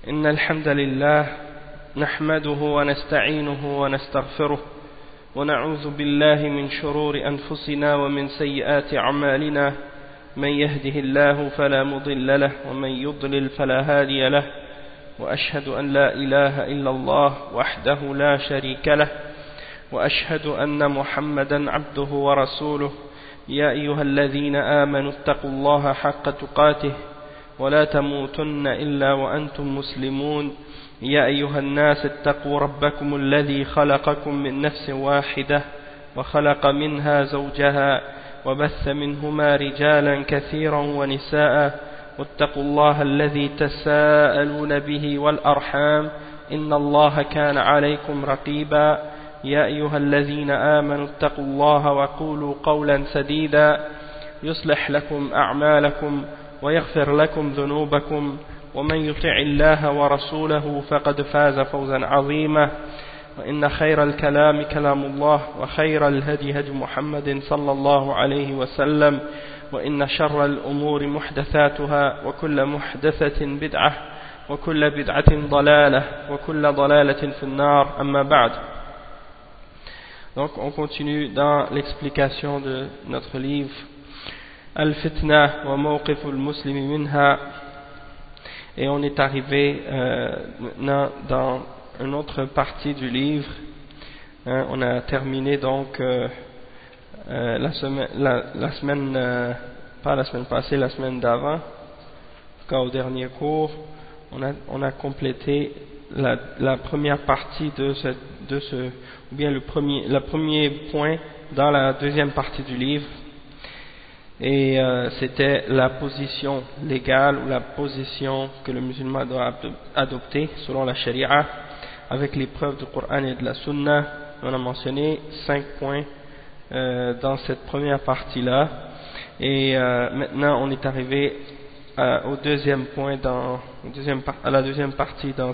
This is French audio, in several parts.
إن الحمد لله نحمده ونستعينه ونستغفره ونعوذ بالله من شرور أنفسنا ومن سيئات أعمالنا من يهده الله فلا مضل له ومن يضلل فلا هادي له وأشهد أن لا إله إلا الله وحده لا شريك له وأشهد أن محمدا عبده ورسوله يا أيها الذين آمنوا اتقوا الله حق تقاته ولا تموتن إلا وأنتم مسلمون يا أيها الناس اتقوا ربكم الذي خلقكم من نفس واحدة وخلق منها زوجها وبث منهما رجالا كثيرا ونساء واتقوا الله الذي تساءلون به والأرحام إن الله كان عليكم رقيبا يا أيها الذين آمنوا اتقوا الله وقولوا قولا سديدا يصلح لكم أعمالكم ويغفر لكم ذنوبكم ومن يطع الله ورسوله فقد فاز فوزا عظيما وإن خير الكلام كلام الله وخير الهدي هدي محمد صلى الله عليه وسلم وإن شر الأمور محدثاتها وكل محدثة بدعة وكل بدعة ضلالة وكل ضلالة في النار أما بعد. Donc on continue dans l'explication de notre livre Al-Fitna wa Mawqif al-Muslimi minha, et on est arrivé maintenant dans une autre partie du livre. On a terminé donc la semaine pas la semaine passée, la semaine d'avant, en tout cas au dernier cours, on a complété la première partie de ce ou bien le premier point dans la deuxième partie du livre, et c'était la position légale ou la position que le musulman doit adopter selon la charia avec les preuves du Coran et de la Sunna. On a mentionné 5 points dans cette première partie là, et maintenant on est arrivé au deuxième point à la deuxième partie dans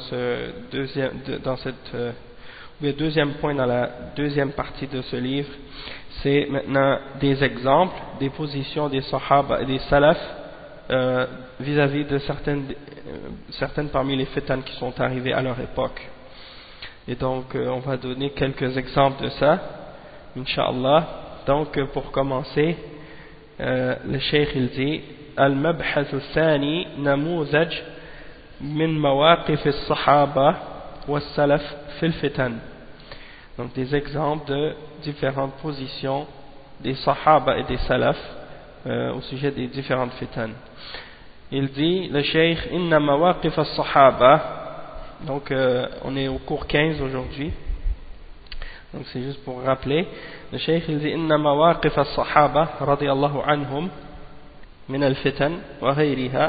le deuxième point dans la deuxième partie de ce livre. C'est maintenant des exemples des positions des Sahaba et des Salaf vis-à-vis de certaines parmi les fitan qui sont arrivées à leur époque. Et donc on va donner quelques exemples de ça, Inch'Allah. Donc pour commencer, le Cheikh il dit Al-Mabhath al-Thani Namouzaj min Mawaqif al-Sahaba wa-Salaf fil fitan. Donc des exemples de différentes positions des Sahaba et des Salaf au sujet des différentes fitan. Il dit, le Cheikh, Inna Mawaqif al-Sahaba. Donc on est au cours 15 aujourd'hui, donc c'est juste pour rappeler. Le Cheikh il dit Inna Mawaqif al-Sahaba radiyallahu anhum min al-fitan wa ghayriha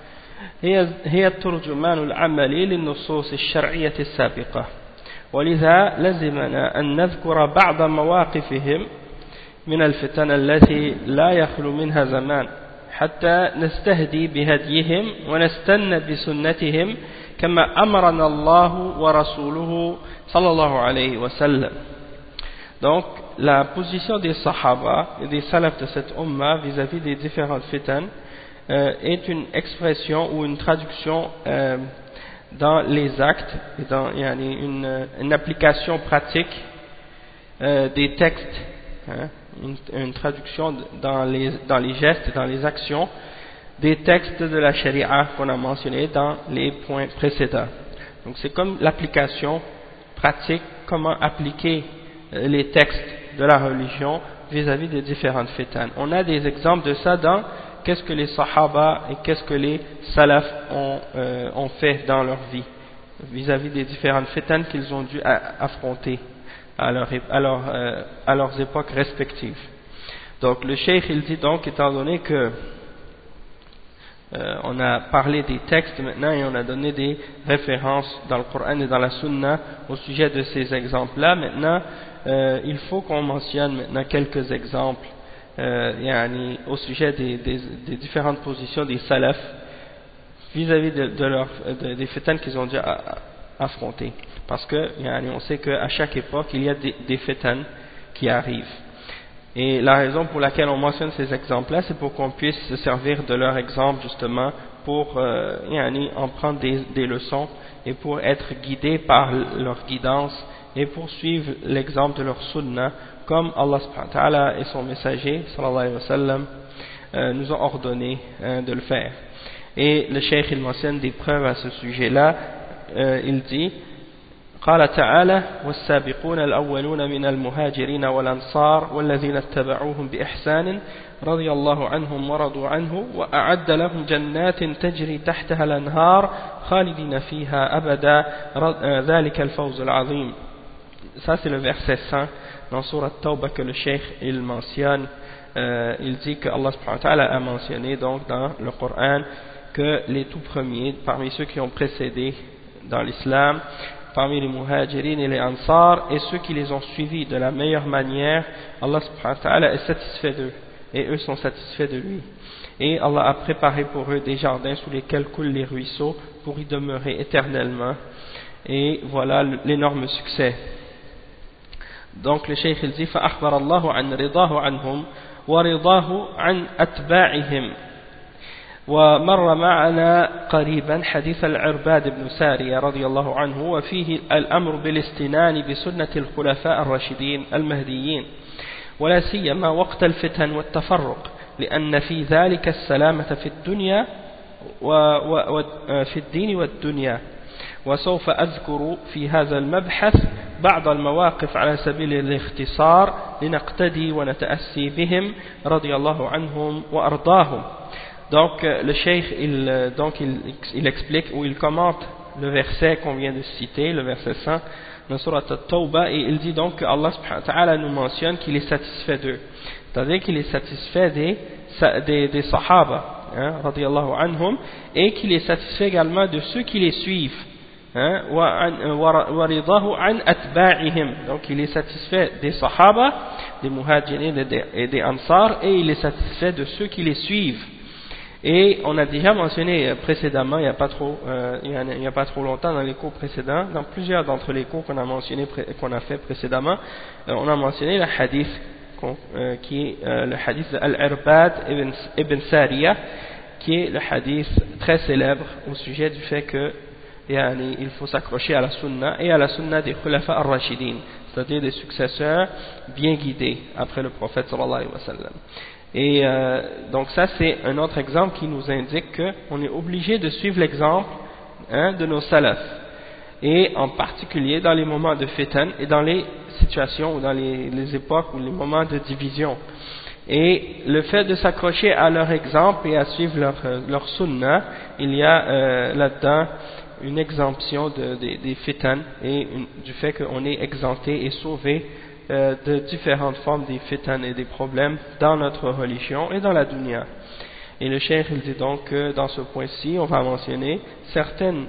هي الترجمان العملي للنصوص الشرعية السابقة، ولذا لزمنا أن نذكر بعض مواقفهم من الفتن التي لا يخلو منها زمان حتى نستهدي بهديهم ونستنى بسنتهم كما أمرنا الله ورسوله صلى الله عليه وسلم. Donc la position des Sahaba et des Salaf de cette Ummah vis-à-vis des différentes fitan est une expression ou une traduction dans les actes, et dans une application pratique des textes, une traduction dans les gestes, dans les actions des textes de la charia qu'on a mentionné dans les points précédents. Donc c'est comme l'application pratique, comment appliquer les textes de la religion vis-à-vis des différentes fitan. On a des exemples de ça dans qu'est-ce que les Sahaba et qu'est-ce que les Salaf ont fait dans leur vie vis-à-vis des différentes fitan qu'ils ont dû affronter à leurs époques respectives. Donc le Cheikh il dit donc, étant donné que on a parlé des textes maintenant et on a donné des références dans le Coran et dans la Sunna au sujet de ces exemples-là, maintenant il faut qu'on mentionne maintenant quelques exemples au sujet des différentes positions des Salaf vis-à-vis des fitan qu'ils ont dû affronter, parce que on sait qu'à chaque époque il y a des fitan qui arrivent. Et la raison pour laquelle on mentionne ces exemples-là, c'est pour qu'on puisse se servir de leur exemple justement pour en prendre des leçons et pour être guidés par leur guidance et pour suivre l'exemple de leur sunnah comme Allah subhanahu wa ta'ala et son messager sallallahu alayhi wa sallam nous ont ordonné de le faire. Et le cheikh il mentionne des preuves à ce sujet-là. Il dit قال تعالى والسابقون الأولون من المهاجرين والأنصار والذين اتبعوهم بإحسان رضي الله عنهم ورضوا عنه وأعد لهم جنات تجري تحتها الأنهار خالدين فيها أبدا ذلك الفوز العظيم. Ça c'est le verset 100 dans Sourate Tawbah que le cheikh il mentionne. Il dit que Allah subhanahu wa ta'ala a mentionné donc dans le Coran que les tout premiers parmi ceux qui ont précédé dans l'islam, parmi les muhajirin et les ansar et ceux qui les ont suivis de la meilleure manière, Allah subhanahu wa ta'ala est satisfait d'eux et eux sont satisfaits de lui. Et Allah a préparé pour eux des jardins sous lesquels coulent les ruisseaux pour y demeurer éternellement. Et voilà l'énorme succès. Donc le cheikh il dit فأخبر الله عن رضاه عنهم ورضاه عن أتباعهم. ومر معنا قريبا حديث العرباد بن سارية رضي الله عنه وفيه الأمر بالاستنان بسنة الخلفاء الراشدين المهديين ولا سيما وقت الفتن والتفرق لأن في ذلك السلامة في الدنيا وفي الدين والدنيا. وسوف أذكر في هذا المبحث بعض المواقف على سبيل الاختصار لنقتدي ونتأسي بهم رضي الله عنهم وأرضاهم. Donc le cheikh il explique ou il commente le verset qu'on vient de citer, le verset 100 dans Surat At-Tawbah, et il dit donc que Allah subhanahu wa ta'ala nous mentionne qu'il est satisfait d'eux, c'est-à-dire qu'il est satisfait des sahaba radiyallahu anhum, et qu'il est satisfait également de ceux qui les suivent, donc il est satisfait des sahaba, des muhajirin et des ansar, et il est satisfait de ceux qui les suivent. Et on a déjà mentionné précédemment, il n'y a pas trop longtemps dans les cours précédents, dans plusieurs d'entre les cours qu'on a fait précédemment, on a mentionné le hadith qui est le hadith d'Al-Irbad ibn Sariya, qui est le hadith très célèbre au sujet du fait que il faut s'accrocher à la sunna et à la sunna des khulafa ar-rashidin, c'est-à-dire des successeurs bien guidés après le prophète sallallahu alayhi wa sallam. Et donc ça c'est un autre exemple qui nous indique qu'on est obligé de suivre l'exemple de nos salafs, et en particulier dans les moments de fitan et dans les situations ou dans les époques ou les moments de division. Et le fait de s'accrocher à leur exemple et à suivre leur sunnah, il y a là-dedans une exemption des fitan et du fait qu'on est exempté et sauvé de différentes formes des fitan et des problèmes dans notre religion et dans la dunya. Et le cheikh il dit donc que dans ce point-ci on va mentionner certaines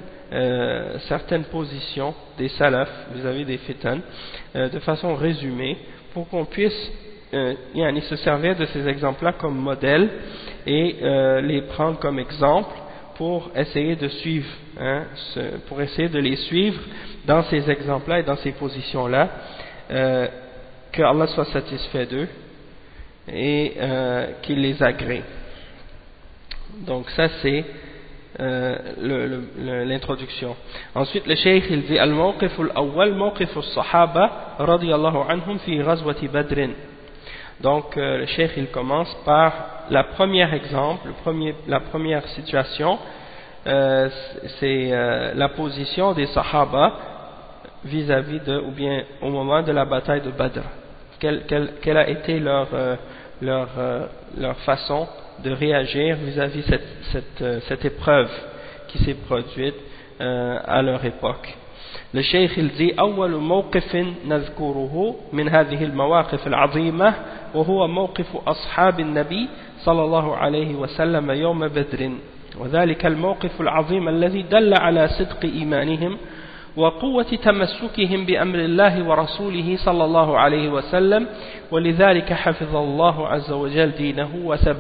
positions des salafs vis-à-vis des fitan de façon résumée pour qu'on puisse se servir de ces exemples-là comme modèle et les prendre comme exemple pour essayer de suivre, pour essayer de les suivre dans ces exemples-là et dans ces positions-là, que Allah soit satisfait d'eux et qu'il les agrée. Donc ça c'est l'introduction. Ensuite le cheikh il dit al-mawqif al-awwal mawqif as-sahaba radiyallahu anhum fi ghazwati Badr. Donc le cheikh il commence par la première exemple, la première situation, c'est la position des sahaba vis-à-vis ou bien au moment de la bataille de Badr. Quelle a été leur façon de réagir vis-à-vis cette épreuve qui s'est produite à leur époque. Le cheikh il dit أول موقف نذكره من هذه المواقف العظيمة وهو موقف أصحاب النبي صلى الله عليه وسلم يوم بدر، وذلك الموقف العظيم الذي دل على صدق إيمانهم وقوة تمسكهم بأمر الله ورسوله صلى الله عليه وسلم، ولذلك حفظ الله عز وجل دينه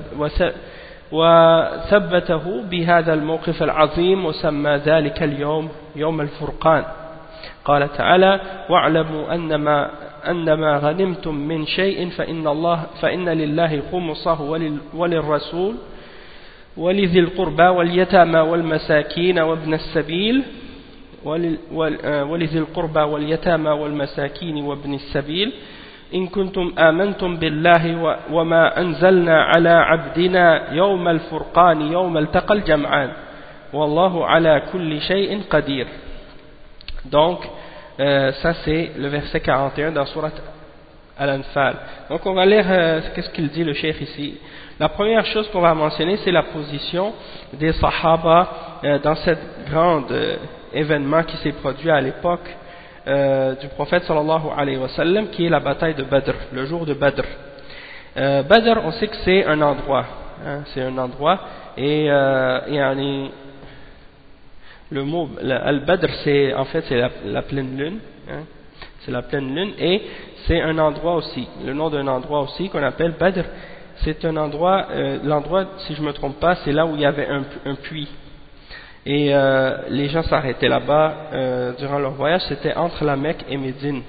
وثبته بهذا الموقف العظيم، وسمى ذلك اليوم يوم الفرقان. قال تعالى واعلموا أنما غنمتم من شيء فإن لله خمسه وللرسول ولذي القربى واليتامى والمساكين وابن السبيل ولذي القربى واليتامى والمساكين وابن السبيل إن كنتم آمنتم بالله وما أنزلنا على عبدنا يوم الفرقان يوم التقى الجمعان والله على كل شيء قدير. Donc ça c'est le verset 41 dans Surat Al-Anfal. Donc on va lire qu'est-ce qu'il dit le cheikh ici. La première chose qu'on va mentionner, c'est la position des Sahaba dans cet grand événement qui s'est produit à l'époque du prophète sallallahu alayhi wa sallam, qui est la bataille de Badr, le jour de Badr. Badr, on sait que c'est un endroit, hein, c'est un endroit, et le mot Al-Badr, c'est en fait c'est la pleine lune, hein, c'est la pleine lune, et c'est un endroit aussi, le nom d'un endroit aussi qu'on appelle Badr. C'est un endroit, l'endroit, si je ne me trompe pas, c'est là où il y avait un puits. Et les gens s'arrêtaient là-bas durant leur voyage, c'était entre la Mecque et Médine.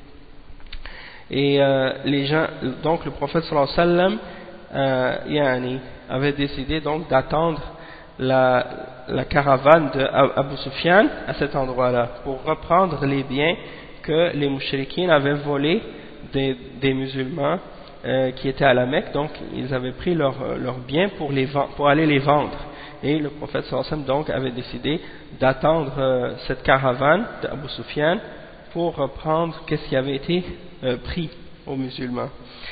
Et les gens, donc le prophète sallallahu alayhi wa sallam avait décidé donc d'attendre la caravane d'Abu Sufyan à cet endroit-là pour reprendre les biens que les mouchriquins avaient volés des musulmans qui étaient à la Mecque. Donc ils avaient pris leurs biens pour aller les vendre. Et le prophète sallallahu alayhi wa sallam donc avait décidé d'attendre cette caravane d'Abu Sufyan pour reprendre qu'est-ce qui avait été pris aux musulmans.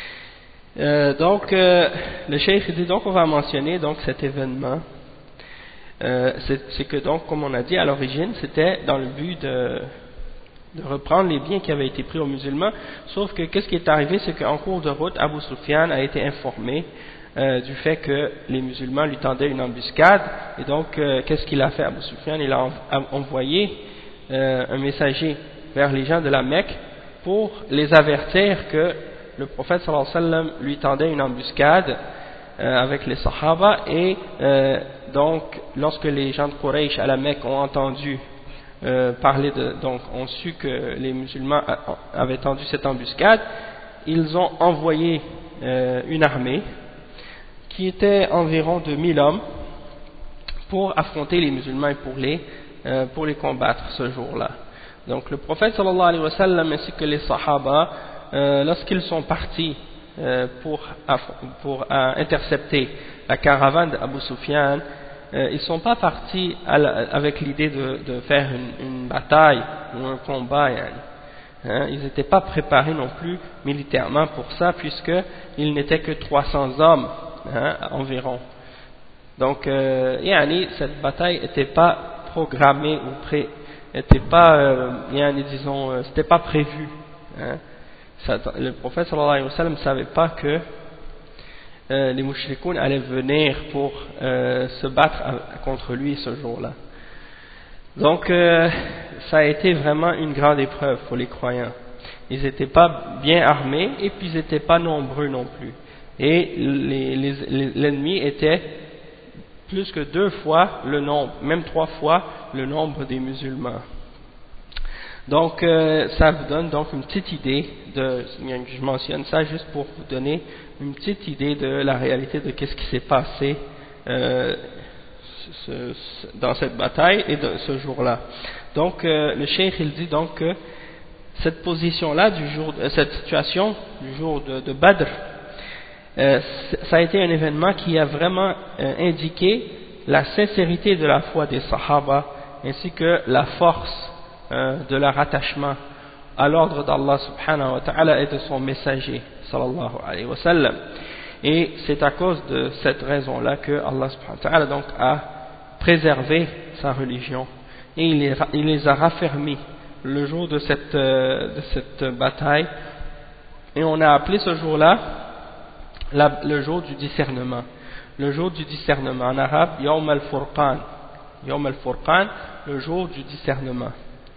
Donc le cheikh dit, donc on va mentionner donc cet événement. C'est que donc, comme on a dit à l'origine, c'était dans le but de reprendre les biens qui avaient été pris aux musulmans, sauf que qu'est-ce qui est arrivé, c'est qu'en cours de route, Abu Sufyan a été informé du fait que les musulmans lui tendaient une embuscade, et donc qu'est-ce qu'il a fait Abu Sufyan? Il a envoyé un messager vers les gens de la Mecque pour les avertir que le prophète sallallahu alayhi wa sallam lui tendait une embuscade avec les Sahaba, et donc lorsque les gens de Quraysh à la Mecque ont entendu parler donc ont su que les musulmans avaient tendu cette embuscade, ils ont envoyé une armée qui était environ de 1000 hommes pour affronter les musulmans et pour les combattre ce jour-là. Donc le prophète sallallahu alayhi wa sallam ainsi que les Sahaba, lorsqu'ils sont partis pour intercepter la caravane d'Abu Sufyan, ils ne sont pas partis avec l'idée de faire une bataille ou un combat. Hein, ils n'étaient pas préparés non plus militairement pour ça, puisqu'ils n'étaient que 300 hommes environ. Donc cette bataille n'était pas programmée ou n'était pas, c'était pas prévu. Hein. Le prophète sallallahu alayhi wa sallam ne savait pas que les mouchrikoun allaient venir pour se battre contre lui ce jour-là. Donc ça a été vraiment une grande épreuve pour les croyants. Ils n'étaient pas bien armés et puis ils n'étaient pas nombreux non plus. Et l'ennemi était plus que 2 fois le nombre, même 3 fois le nombre des musulmans. Donc ça vous donne donc une petite idée je mentionne ça juste pour vous donner une petite idée de la réalité de qu'est-ce qui s'est passé dans cette bataille et de ce jour-là. Donc le cheikh il dit donc que cette position-là cette situation du jour de Badr, ça a été un événement qui a vraiment indiqué la sincérité de la foi des Sahaba ainsi que la force de leur attachement à l'ordre d'Allah subhanahu wa ta'ala et de son messager sallallahu alayhi wa sallam. Et c'est à cause de cette raison-là que Allah subhanahu wa ta'ala donc a préservé sa religion et il les a raffermis le jour de cette bataille, et on a appelé ce jour-là le jour du discernement. Le jour du discernement en arabe, Yawm al-Furqan. Yawm al-Furqan, le jour du discernement.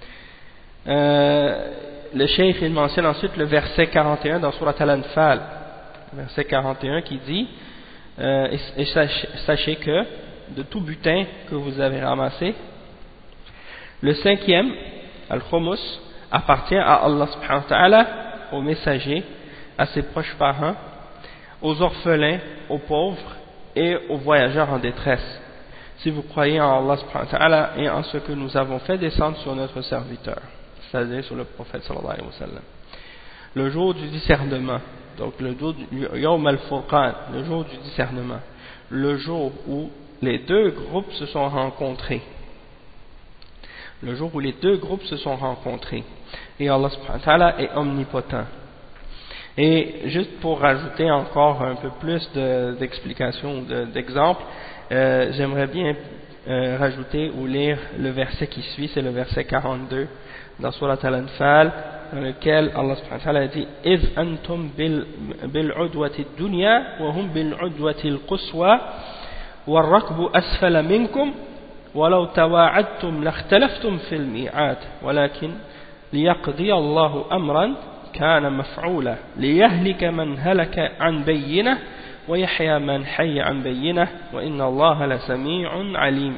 Le cheikh il mentionne ensuite le verset 41 dans Surat Al-Anfal, verset 41 qui dit et sachez que de tout butin que vous avez ramassé, le 5e, Al-Khumus, appartient à Allah subhanahu wa ta'ala, aux messagers, à ses proches parents, aux orphelins, aux pauvres et aux voyageurs en détresse, si vous croyez en Allah subhanahu wa ta'ala et en ce que nous avons fait descendre sur notre serviteur, c'est-à-dire sur le prophète sallallahu alayhi wa sallam. Le jour du discernement, donc le jour du Yawm al-Furqan, le jour du discernement, le jour où les deux groupes se sont rencontrés, le jour où les deux groupes se sont rencontrés, et Allah subhanahu wa ta'ala est omnipotent. Et juste pour rajouter encore un peu plus d'explications, d'exemples, j'aimerais bien rajouter ou lire le verset qui suit, c'est le verset 42 dans Surat Al-Anfal, dans lequel Allah subhanahu wa ta'ala dit « إِذْ أَنْتُمْ بِالْعُدْوَةِ الدُّنْيَا وَهُمْ بِالْعُدْوَةِ الْقُصْوَى وَالرَّكْبُ أَسْفَلَ مِنْكُمْ وَلَوْ تَوَاعَدْتُمْ لَاخْتَلَفْتُمْ فِي الْمِيعَادِ وَلَكِنْ لِيَقْضِيَ اللَّهُ أَمْرًا كان مفعولا ليهلك من هلك عن بينه ويحيى من حي عن بينه وإن الله لسميع عليم.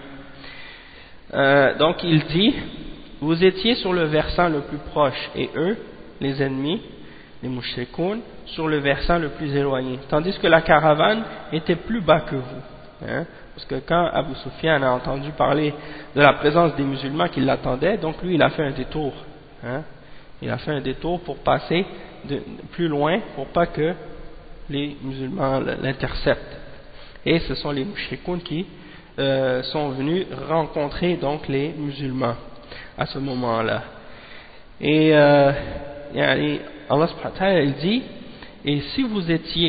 Donc il dit, vous étiez sur le versant le plus proche et eux, les ennemis, les mushrikoun, sur le versant le plus éloigné, tandis que la caravane était plus bas que vous, parce que quand Abu Sufyan a entendu parler de la présence des musulmans qui l'attendaient, donc lui il a fait un détour, il a fait un détour pour passer plus loin, pour pas que les musulmans l'interceptent. Et ce sont les mushrikoun qui sont venus rencontrer donc les musulmans à ce moment-là. Et Allah subhanahu wa ta'ala il dit, et si vous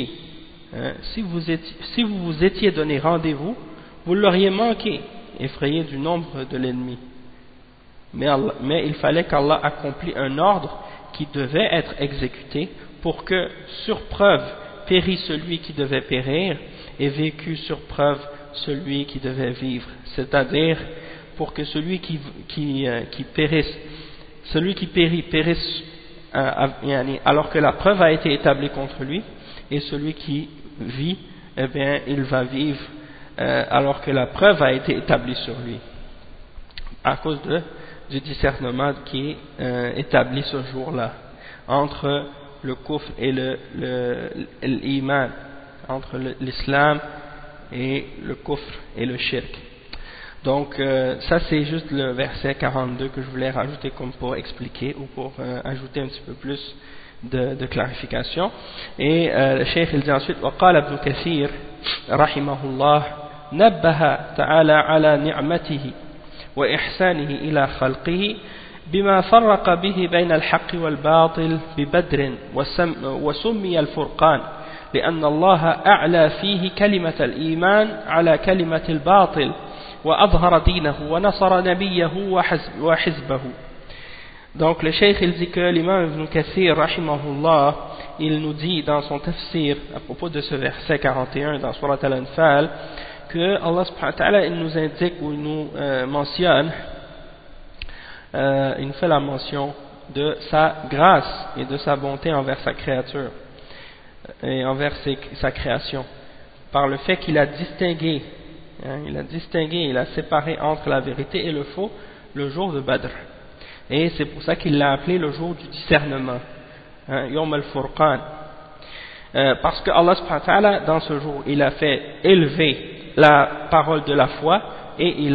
vous étiez donné rendez-vous, vous l'auriez manqué, effrayé du nombre de l'ennemi. Mais il fallait qu'Allah accomplisse un ordre qui devait être exécuté pour que sur preuve périt celui qui devait périr et vécut sur preuve celui qui devait vivre, c'est-à-dire pour que celui qui périsse, celui qui périt périsse alors que la preuve a été établie contre lui, et celui qui vit, eh bien il va vivre alors que la preuve a été établie sur lui, à cause du discernement qui est établi ce jour-là entre le kufr et l'iman, entre l'islam et le kufr et le shirk. Donc ça c'est juste le verset 42 que je voulais rajouter comme pour expliquer ou pour ajouter un petit peu plus de clarification. Et le cheikh il dit ensuite وقال ابن كثير رحمه الله نبه تعالى على نعمته وإحسانه إلى خلقه بما فرق به بين الحق والباطل ببدر وسمي الفرقان لأن الله أعلى فيه كلمة الإيمان على كلمة الباطل وأظهر دينه ونصر نبيه وحزبه. Donc le cheikh il dit que l'imam Ibn Kathir rahimahullah il nous dit dans son tafsir à propos de ce verset 41 dans Surat Al-Anfal que Allah subhanahu wa ta'ala il nous indique ou il nous mentionne, il nous fait la mention de sa grâce et de sa bonté envers sa créature et envers sa création par le fait qu'il a distingué, il a séparé entre la vérité et le faux le jour de Badr, et c'est pour ça qu'il l'a appelé le jour du discernement, Yawm al-Furqan, parce que Allah subhanahu wa ta'ala dans ce jour il a fait élever la parole de la foi et il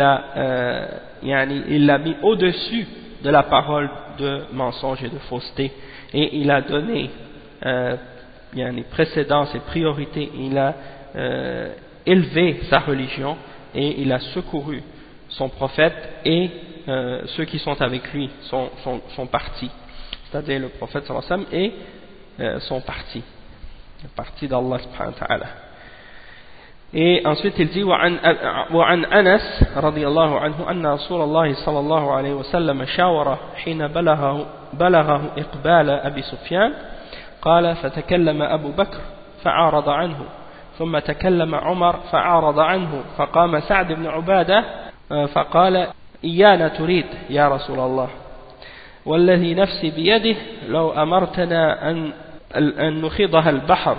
l'a mis au-dessus de la parole de mensonge et de fausseté, et il a donné précédence et priorité, il a élevé sa religion et il a secouru son prophète et ceux qui sont avec lui, son parti, c'est-à-dire le prophète sallallahu alayhi wa sallam et son parti, le parti d'Allah subhanahu wa ta'ala. Et ensuite il dit وعن أنس رضي الله عنه أن رسول الله صلى الله عليه وسلم شاور حين بلغه إقبال أبي سفيان قال فتكلم أبو بكر فعارض عنه ثم تكلم عمر فعارض عنه فقام سعد بن عبادة فقال إيانا تريد يا رسول الله والذي نفسي بيده لو أمرتنا أن نخيضها البحر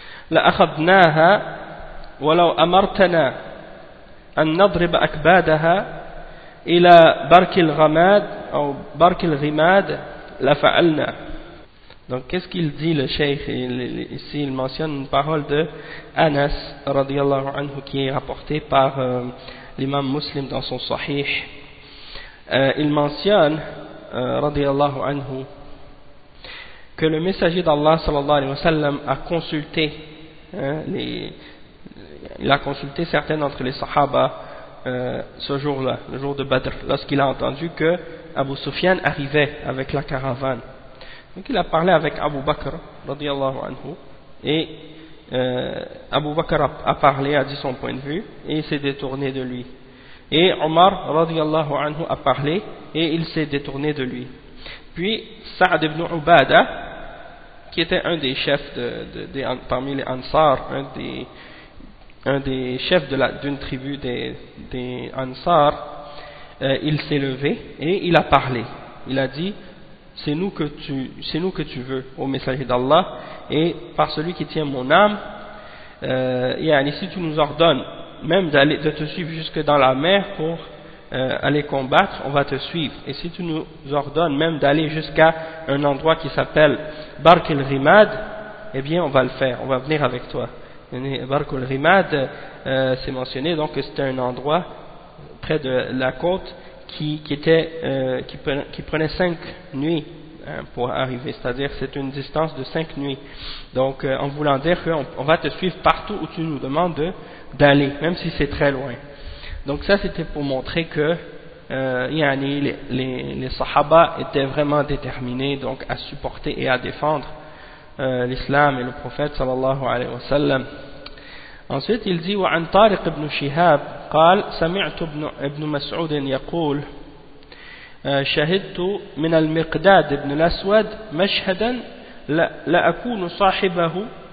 لأخذناها ولو أمرتنا أن نضرب أكبادها إلى برك الغماد أو برك الغماد لفعلنا Donc qu'est-ce qu'il dit le cheikh? Ici il mentionne une parole de Anas radiyallahu anhu qui est rapportée par l'imam Muslim dans son Sahih. Il mentionne radiyallahu anhu que le messager d'Allah sallallahu alayhi wa sallam a consulté il a consulté certains d'entre les Sahaba ce jour-là, le jour de Badr, lorsqu'il a entendu que Abu Sufyan arrivait avec la caravane. Donc il a parlé avec Abu Bakr radiyallahu anhu et Abu Bakr a parlé, a dit son point de vue et il s'est détourné de lui. Et Omar radiyallahu anhu a parlé et il s'est détourné de lui. Puis Sa'd ibn Ubada, qui était un des chefs parmi les Ansar, un des chefs d'une tribu des Ansar, il s'est levé et il a parlé. Il a dit: c'est nous que tu veux, ô messager d'Allah, et par celui qui tient mon âme, si tu nous ordonnes même de te suivre jusque dans la mer pour aller combattre, on va te suivre. Et si tu nous ordonnes même d'aller jusqu'à un endroit qui s'appelle Bark el-Rimad, eh bien on va le faire, on va venir avec toi. Bark el-Rimad, c'est mentionné donc que c'était un endroit près de la côte qui prenait 5 nuits pour arriver, c'est-à-dire c'est une distance de 5 nuits. Donc en voulant dire qu'on va te suivre partout où tu nous demandes d'aller, même si c'est très loin. Donc ça c'était pour montrer que les Sahaba étaient vraiment déterminés donc à supporter et à défendre l'islam et le prophète sallallahu alayhi wa sallam. Ensuite il dit: وعن طارق بن شهاب قال سمعت ابن مسعود يقول شهدت من المقداد بن الأسود مشهدا لأكون صاحبه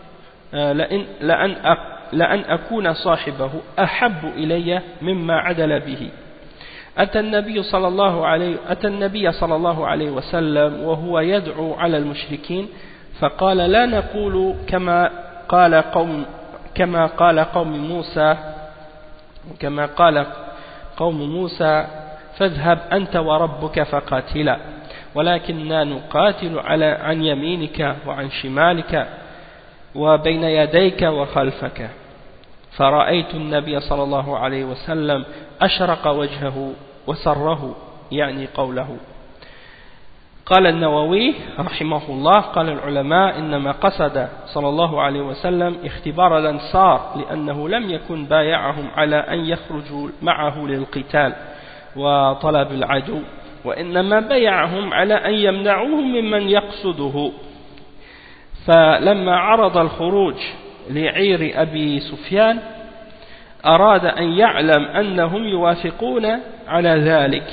لأن أكون صاحبه أحب إلي مما عدل به. أتى النبي صلى الله عليه وسلم وهو يدعو على المشركين فقال: لا نقول كما قال قوم موسى فاذهب أنت وربك فقاتلا، ولكننا نقاتل عن يمينك وعن شمالك وبين يديك وخلفك. فرأيت النبي صلى الله عليه وسلم أشرق وجهه وسره، يعني قوله. قال النووي رحمه الله: قال العلماء إنما قصد صلى الله عليه وسلم اختبار الأنصار لأنه لم يكن بايعهم على أن يخرجوا معه للقتال وطلب العدو، وإنما بايعهم على أن يمنعوه ممن يقصده. فلما عرض الخروج لعير أبي سفيان أراد أن يعلم أنهم يوافقون على ذلك،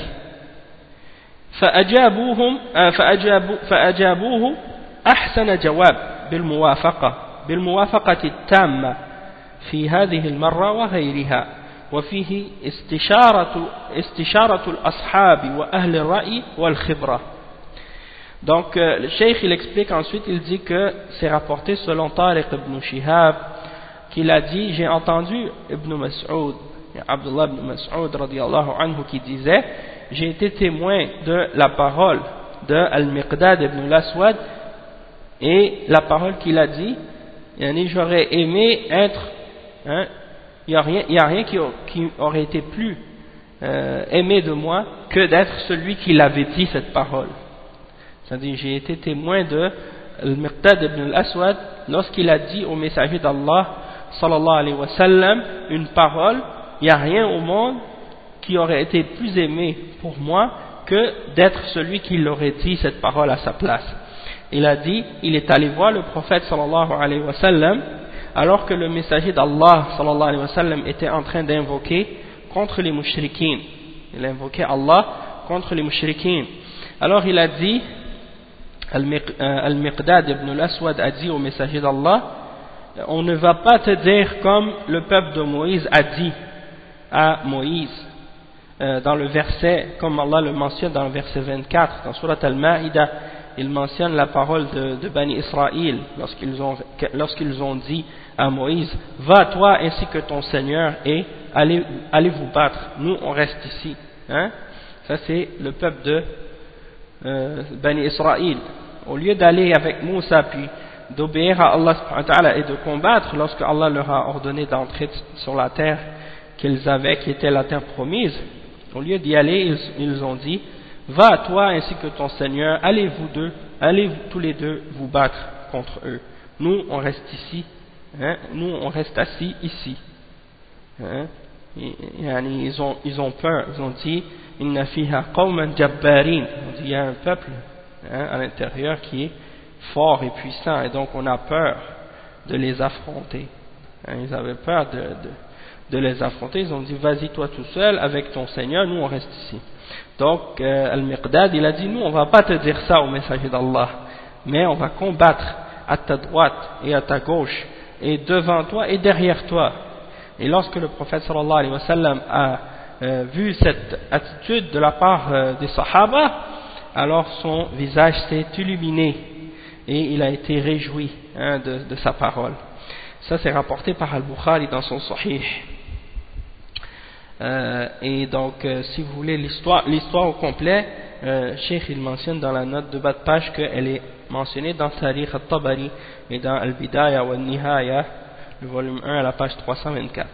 فأجابوه أحسن جواب بالموافقة التامة في هذه المرة وغيرها، وفيه استشارة الأصحاب وأهل الرأي والخبرة. Donc le cheikh il explique ensuite, il dit que c'est rapporté selon Tariq ibn Shihab qu'il a dit: j'ai entendu Ibn Mas'ud, Abdullah ibn Mas'ud radiyallahu anhu qui disait: j'ai été témoin de la parole de Al-Miqdad ibn al-Aswad, et la parole qu'il a dit, j'aurais aimé être, il n'y a rien qui aurait été plus aimé de moi que d'être celui qui l'avait dit cette parole. C'est-à-dire, j'ai été témoin de Al-Miqdad ibn al-Aswad lorsqu'il a dit au messager d'Allah sallallahu alayhi wa sallam une parole. Il n'y a rien au monde qui aurait été plus aimé pour moi que d'être celui qui l'aurait dit cette parole à sa place. Il a dit, il est allé voir le prophète sallallahu alayhi wa sallam alors que le messager d'Allah sallallahu alayhi wa sallam était en train d'invoquer contre les mushrikines. Il invoquait Allah contre les mushrikines. Alors il a dit, Al-Miqdad ibn al-Aswad a dit au messager d'Allah: on ne va pas te dire comme le peuple de Moïse a dit à Moïse, dans le verset, comme Allah le mentionne dans le verset 24, dans Surat Al-Ma'ida, il mentionne la parole de Bani Israël lorsqu'ils ont dit à Moïse: va toi ainsi que ton Seigneur et allez vous battre, nous on reste ici. Ça c'est le peuple de Bani Israël. au lieu d'aller avec Moussa puis d'obéir à Allah subhanahu wa ta'ala et de combattre lorsque Allah leur a ordonné d'entrer sur la terre qu'ils avaient, qui était la terre promise, au lieu d'y aller, ils ont dit, va toi ainsi que ton Seigneur, allez vous tous les deux vous battre contre eux. Nous on reste ici, hein, nous on reste assis ici. Hein. Ils ont peur, ils ont dit, inna fiha qawman jabbarin, il y a un peuple, hein, à l'intérieur qui est fort et puissant, et donc on a peur de les affronter. Hein, ils avaient peur de les affronter, ils ont dit vas-y toi tout seul avec ton Seigneur, nous on reste ici. Donc Al-Miqdad il a dit nous on va pas te dire ça au messager d'Allah, mais on va combattre à ta droite et à ta gauche, et devant toi et derrière toi. Et lorsque le prophète sallallahu alayhi wa sallam a vu cette attitude de la part des Sahaba, alors son visage s'est illuminé et il a été réjoui, hein, de sa parole. Ça c'est rapporté par Al-Bukhari dans son Sahih. Et donc si vous voulez l'histoire au complet, Cheikh il mentionne dans la note de bas de page qu'elle est mentionnée dans Tarikh al-Tabari et dans Al-Bidaya wa al-Nihaya, le volume 1 à la page 324.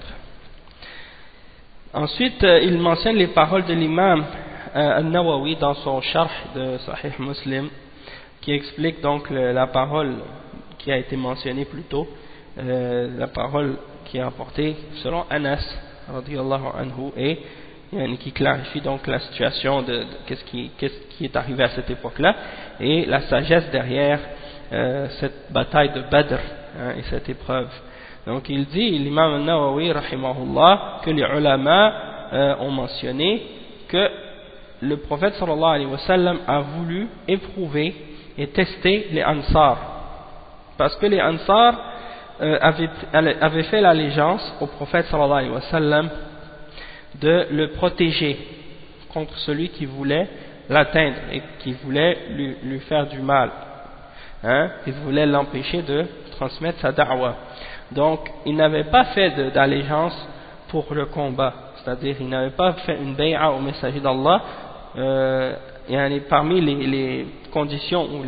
Ensuite il mentionne les paroles de l'imam An-Nawawi dans son Sharh de Sahih Muslim, qui explique donc la parole qui a été mentionnée plus tôt, la parole qui est rapportée selon Anas radiyallahu anhu, et qui clarifie donc la situation de qu'est-ce qui est arrivé à cette époque-là, et la sagesse derrière cette bataille de Badr, hein, et cette épreuve. Donc il dit, l'imam An-Nawawi rahimahullah, que les ulama ont mentionné que le prophète sallallahu alayhi wa sallam a voulu éprouver et tester les Ansar, parce que les Ansar avaient fait l'allégeance au prophète sallallahu alayhi wa sallam de le protéger contre celui qui voulait l'atteindre et qui voulait lui faire du mal, hein, qui voulait l'empêcher de transmettre sa da'wa. Donc ils n'avaient pas fait d'allégeance pour le combat, c'est-à-dire ils n'avaient pas fait une bay'a au messager d'Allah. Parmi les conditions ou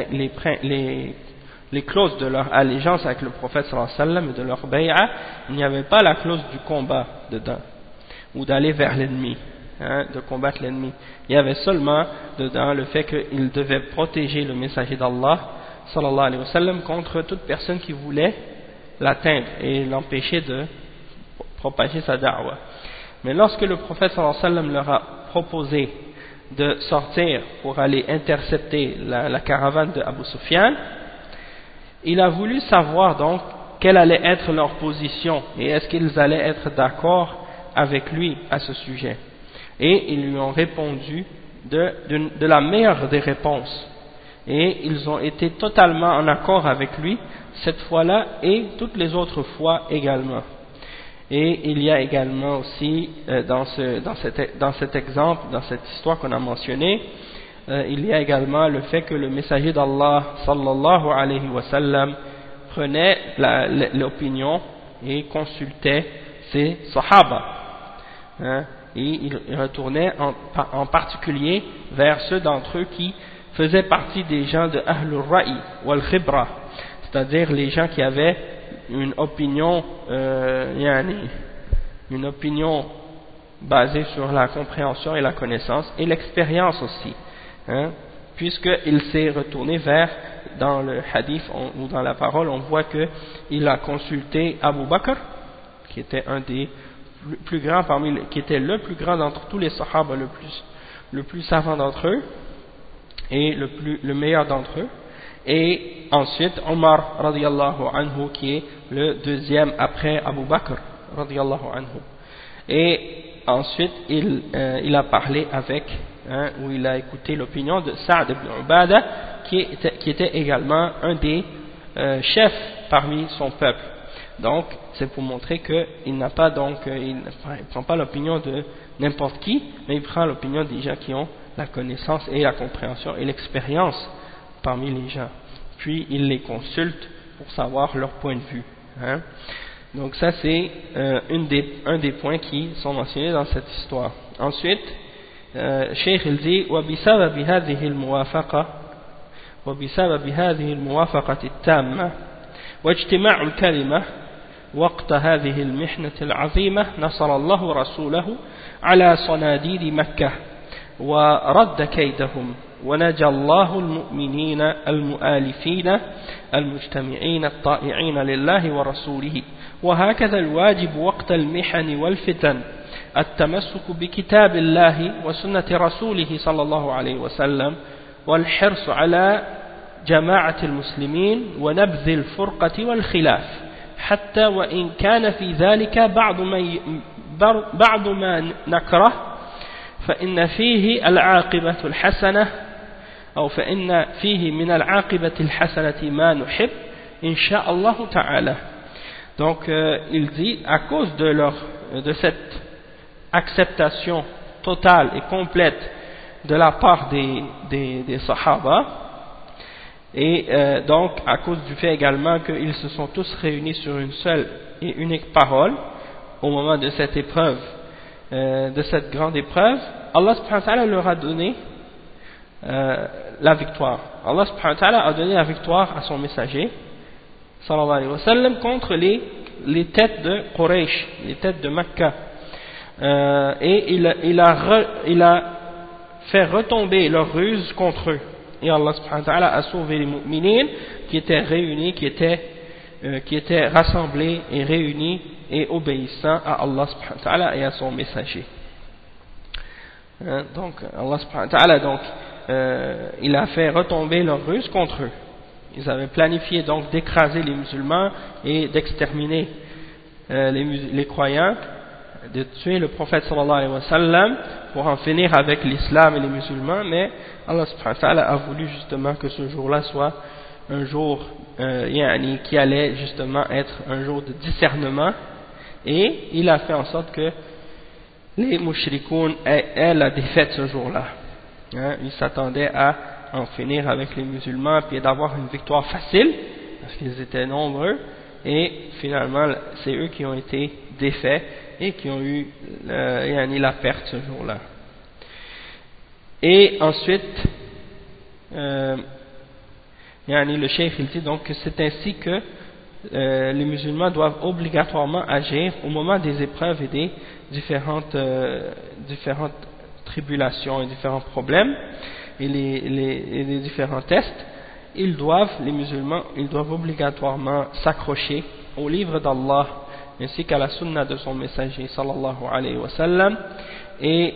les clauses de leur allégeance avec le prophète sallallahu alayhi wa sallam et de leur bay'a, il n'y avait pas la clause du combat dedans, ou d'aller vers l'ennemi, hein, de combattre l'ennemi. Il y avait seulement dedans le fait qu'ils devaient protéger le messager d'Allah sallallahu alayhi wa sallam contre toute personne qui voulait l'atteindre et l'empêcher de propager sa da'wa. Mais lorsque le prophète sallallahu alayhi wa sallam leur a proposé de sortir pour aller intercepter la caravane de Abu Sufyan, il a voulu savoir donc quelle allait être leur position et est-ce qu'ils allaient être d'accord avec lui à ce sujet. Et ils lui ont répondu de la meilleure des réponses, et ils ont été totalement en accord avec lui cette fois-là et toutes les autres fois également. Et il y a également aussi dans cet exemple, dans cette histoire qu'on a mentionnée, il y a également le fait que le messager d'Allah sallallahu alayhi wa sallam prenait l'opinion et consultait ses sahaba, hein, et il retournait en particulier vers ceux d'entre eux qui faisaient partie des gens de Ahlul Ra'i wal Khibra, c'est-à-dire les gens qui avaient une opinion basée sur la compréhension et la connaissance et l'expérience aussi, hein, puisqu'il s'est retourné vers, dans le hadith ou dans la parole on voit qu'il a consulté Abu Bakr, qui était un des plus grands qui était le plus grand d'entre tous les sahaba, le plus savant d'entre eux et le meilleur d'entre eux, et ensuite Omar radiyallahu anhu, qui est le deuxième après Abu Bakr radiyallahu anhu. Et ensuite il a parlé avec, hein, ou il a écouté l'opinion de Sa'd ibn Ubadah, qui était également un des chefs parmi son peuple. Donc c'est pour montrer qu'il n'a pas il ne prend pas l'opinion de n'importe qui, mais il prend l'opinion des gens qui ont la connaissance et la compréhension et l'expérience parmi les gens, puis il les consulte pour savoir leur point de vue, hein. Donc ça c'est un des points qui sont mentionnés dans cette histoire. Ensuite Cheikh il dit وبسبب هذه الموافقة وبسبب هذه الموافقة التامة واجتماع الكلمة وقت هذه المحنة العظيمة نصر الله رسوله على صناديد مكة ورد كيدهم ونجى الله المؤمنين المؤالفين المجتمعين الطائعين لله ورسوله. وهكذا الواجب وقت المحن والفتن التمسك بكتاب الله وسنة رسوله صلى الله عليه وسلم والحرص على جماعة المسلمين ونبذ الفرقة والخلاف حتى وإن كان في ذلك بعض ما نكره فإن فيه العاقبة الحسنة أو فإن فيه من العاقبة الحسنة ما نحب إن شاء الله تعالى. Donc il dit à cause de cette acceptation totale et complète de la part des Sahaba et donc à cause du fait également qu'ils se sont tous réunis sur une seule et unique parole au moment de cette épreuve, de cette grande épreuve, Allah subhanahu wa ta'ala leur a donné la victoire. Allah subhanahu wa ta'ala a donné la victoire à son messager sallallahu alayhi wa sallam contre les têtes de Quraysh, les têtes de Mecca, et il a fait retomber leur ruse contre eux, et Allah subhanahu wa ta'ala a sauvé les mu'minines qui étaient réunis, qui étaient rassemblés et réunis et obéissants à Allah subhanahu wa ta'ala et à son messager. Donc Allah subhanahu wa ta'ala il a fait retomber leur ruse contre eux. Ils avaient planifié donc d'écraser les musulmans et d'exterminer les croyants, de tuer le prophète sallallahu alayhi wa sallam pour en finir avec l'islam et les musulmans, mais Allah subhanahu wa ta'ala a voulu justement que ce jour-là soit un jour qui allait justement être un jour de discernement, et il a fait en sorte que les mushrikoun aient la défaite ce jour-là. Ils s'attendaient à en finir avec les musulmans puis d'avoir une victoire facile parce qu'ils étaient nombreux, et finalement c'est eux qui ont été défaits et qui ont eu la perte ce jour-là. Et ensuite le cheikh il dit donc que c'est ainsi que les musulmans doivent obligatoirement agir au moment des épreuves et des différentes tribulations et différents problèmes et les différents tests. Les musulmans doivent obligatoirement s'accrocher au livre d'Allah ainsi qu'à la sunna de son messager sallallahu alayhi wa sallam, et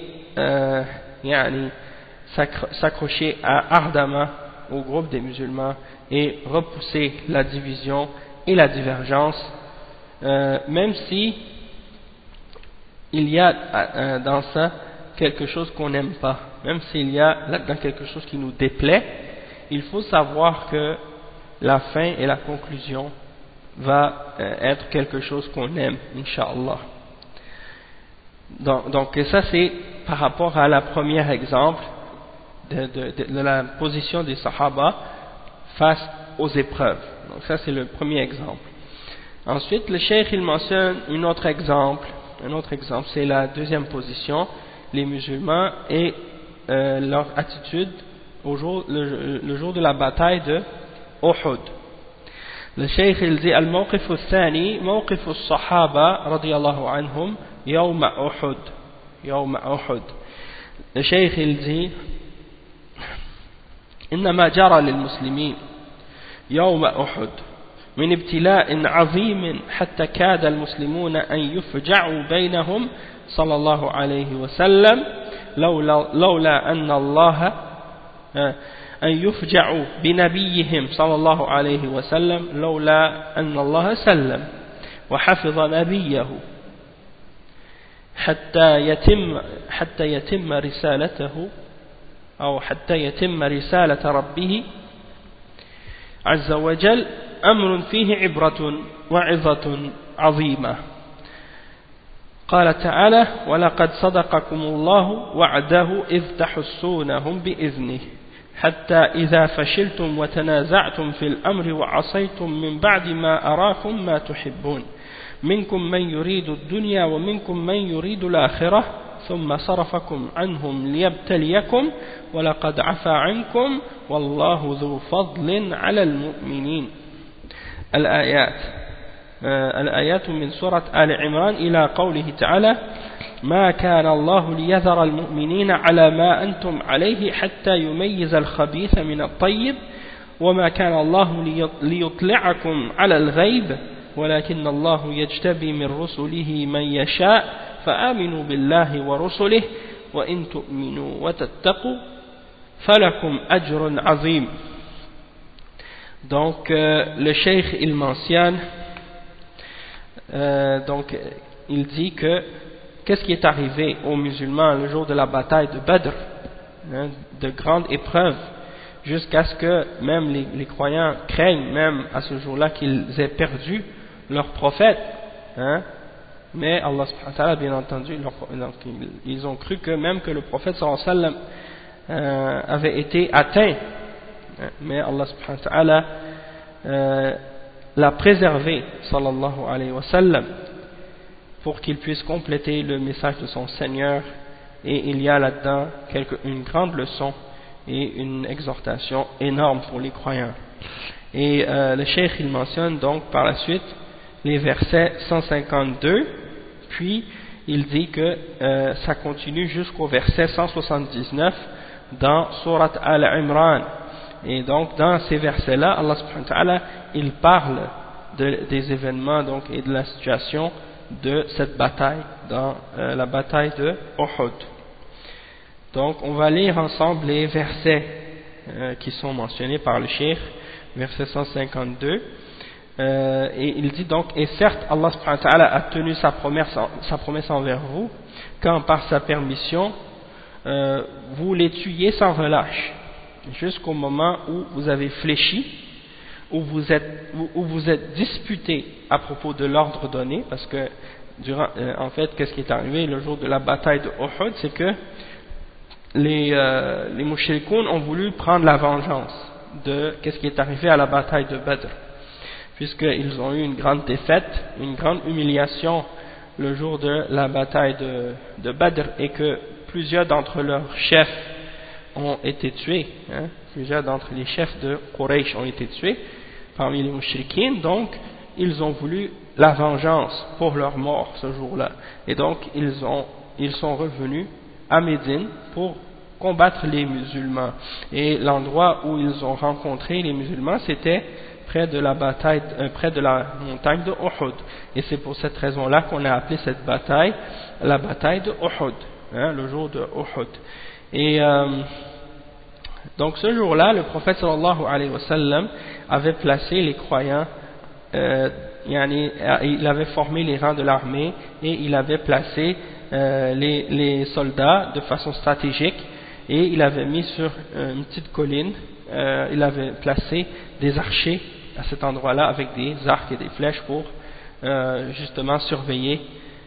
s'accrocher ardemment au groupe des musulmans et repousser la division et la divergence, même si il y a dans ça quelque chose qu'on n'aime pas, même s'il y a là-dedans quelque chose qui nous déplaît, il faut savoir que la fin et la conclusion va être quelque chose qu'on aime, Inch'Allah. Donc ça c'est par rapport à la première exemple de la position des Sahaba face aux épreuves. Donc ça c'est le premier exemple. Ensuite le cheikh il mentionne un autre exemple c'est la deuxième position, les musulmans et leur attitude le jour de la bataille de Uhud. Le cheikh il dit al-mawqif al-thani mawqif al-sahaba radiyallahu anhum yawm Uhud. Le cheikh il dit إنما جرى للمسلمين يوم أحد من ابتلاء عظيم حتى كاد المسلمون أن يفجعوا بينهم صلى الله عليه وسلم لولا أن الله أن يفجعوا بنبيهم صلى الله عليه وسلم لولا أن الله سلم وحفظ نبيه حتى يتم رسالته أو حتى يتم رسالة ربه عز وجل أمر فيه عبرة وعظة عظيمة. قال تعالى ولقد صدقكم الله وعده إذ تحسونهم بإذنه حتى إذا فشلتم وتنازعتم في الأمر وعصيتم من بعد ما أراكم ما تحبون منكم من يريد الدنيا ومنكم من يريد الآخرة ثم صرفكم عنهم ليبتليكم ولقد عفا عنكم والله ذو فضل على المؤمنين. الآيات من سورة آل عمران إلى قوله تعالى ما كان الله ليذر المؤمنين على ما أنتم عليه حتى يميز الخبيث من الطيب وما كان الله ليطلعكم على الغيب ولكن الله يجتبي من رسله من يشاء فآمنوا بالله ورسله وإن تؤمنوا وتتقوا فلكم أجر عظيم. Donc le cheikh il mentionne donc il dit que qu'est-ce qui est arrivé aux musulmans le jour de la bataille de Badr, de grandes épreuves, jusqu'à ce que même les croyants craignent même à ce jour-là qu'ils aient perdu leur prophète, mais Allah subhanahu wa ta'ala bien entendu donc, ils ont cru que même que le prophète sallallahu alayhi wa sallam avait été atteint, mais Allah subhanahu wa ta'ala l'a préservé sallallahu alayhi wa sallam pour qu'il puisse compléter le message de son Seigneur, et il y a là-dedans une grande leçon et une exhortation énorme pour les croyants. Et le cheikh il mentionne donc par la suite les versets 152, puis il dit que ça continue jusqu'au verset 179 dans Surat Al-Imran. Et donc dans ces versets-là, Allah subhanahu wa ta'ala il parle des événements donc, et de la situation de cette bataille, dans la bataille de Uhud. Donc on va lire ensemble les versets qui sont mentionnés par le cheikh, verset 152, et il dit donc et certes Allah subhanahu wa ta'ala a tenu sa promesse envers vous quand par sa permission vous les tuiez sans relâche jusqu'au moment où vous avez fléchi, où vous êtes disputé à propos de l'ordre donné, parce que en fait qu'est-ce qui est arrivé le jour de la bataille de Uhud, c'est que les mushrikoun ont voulu prendre la vengeance de qu'est-ce qui est arrivé à la bataille de Badr, puisqu'ils ont eu une grande défaite, une grande humiliation le jour de la bataille de Badr, et que plusieurs d'entre leurs chefs ont été tués, plusieurs d'entre les chefs de Quraysh ont été tués parmi les mushrikines, donc ils ont voulu la vengeance pour leur mort ce jour-là, et donc ils sont revenus à Médine pour combattre les musulmans, et l'endroit où ils ont rencontré les musulmans c'était près de la bataille, près de la montagne de Uhud, et c'est pour cette raison-là qu'on a appelé cette bataille la bataille de Uhud, le jour de Uhud. Et donc ce jour-là, le prophète sallallahu alayhi wa sallam avait placé les croyants, il avait formé les rangs de l'armée et il avait placé les soldats de façon stratégique, et il avait mis sur une petite colline, il avait placé des archers à cet endroit-là avec des arcs et des flèches pour justement surveiller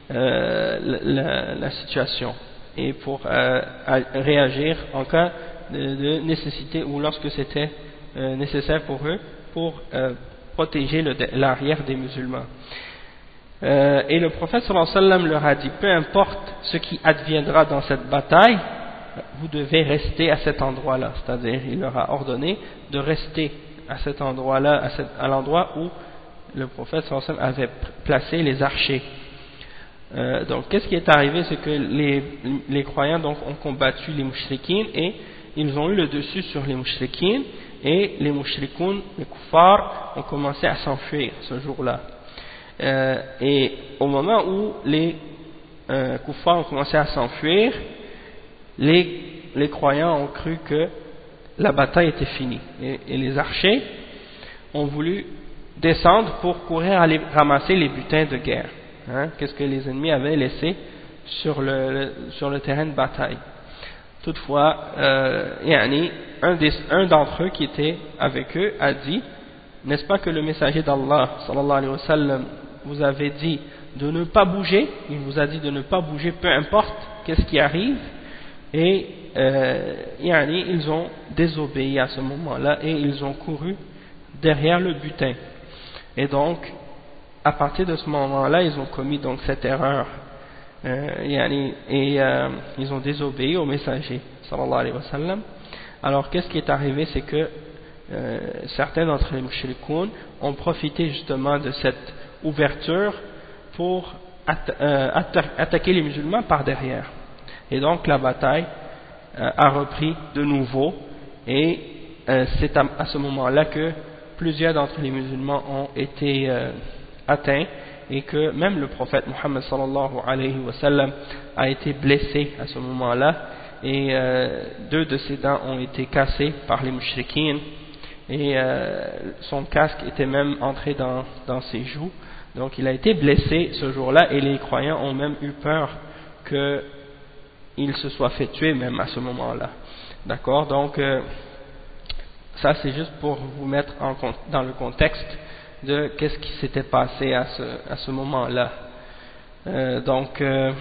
la situation et pour réagir en cas de nécessité ou lorsque c'était nécessaire pour eux pour protéger l'arrière des musulmans. Et le prophète sallallahu alayhi wa sallam leur a dit peu importe ce qui adviendra dans cette bataille, vous devez rester à cet endroit-là, c'est-à-dire il leur a ordonné de rester à cet endroit-là, à l'endroit où le prophète sallallahu alayhi wa sallam avait placé les archers. Donc qu'est-ce qui est arrivé, c'est que les croyants donc ont combattu les mushrikines et ils ont eu le dessus sur les mushrikines, et les mushrikoun, les kuffars, ont commencé à s'enfuir ce jour-là. Et au moment où les kuffars ont commencé à s'enfuir, les croyants ont cru que la bataille était finie, et les archers ont voulu descendre pour courir aller ramasser les butins de guerre, qu'est-ce que les ennemis avaient laissé sur le terrain de bataille. Toutefois, un d'entre eux qui était avec eux a dit, n'est-ce pas que le messager d'Allah sallallahu alayhi wa sallam vous avait dit de ne pas bouger, il vous a dit de ne pas bouger peu importe qu'est-ce qui arrive, et ils ont désobéi à ce moment-là et ils ont couru derrière le butin, et donc à partir de ce moment-là ils ont commis donc cette erreur ils ont désobéi au messager sallallahu alayhi wa sallam. Alors qu'est-ce qui est arrivé, c'est que certains d'entre les mushrikoun ont profité justement de cette ouverture pour attaquer les musulmans par derrière, et donc la bataille a repris de nouveau, et c'est à ce moment-là que plusieurs d'entre les musulmans ont été atteints, et que même le prophète Muhammad sallallahu alayhi wa sallam a été blessé à ce moment-là, et 2 de ses dents ont été cassées par les mushrikines, et son casque était même entré dans ses joues. Donc il a été blessé ce jour-là, et les croyants ont même eu peur qu'il se soit fait tuer même à ce moment-là. D'accord? Donc ça c'est juste pour vous mettre dans le contexte de qu'est-ce qui s'était passé à ce moment-là. Donc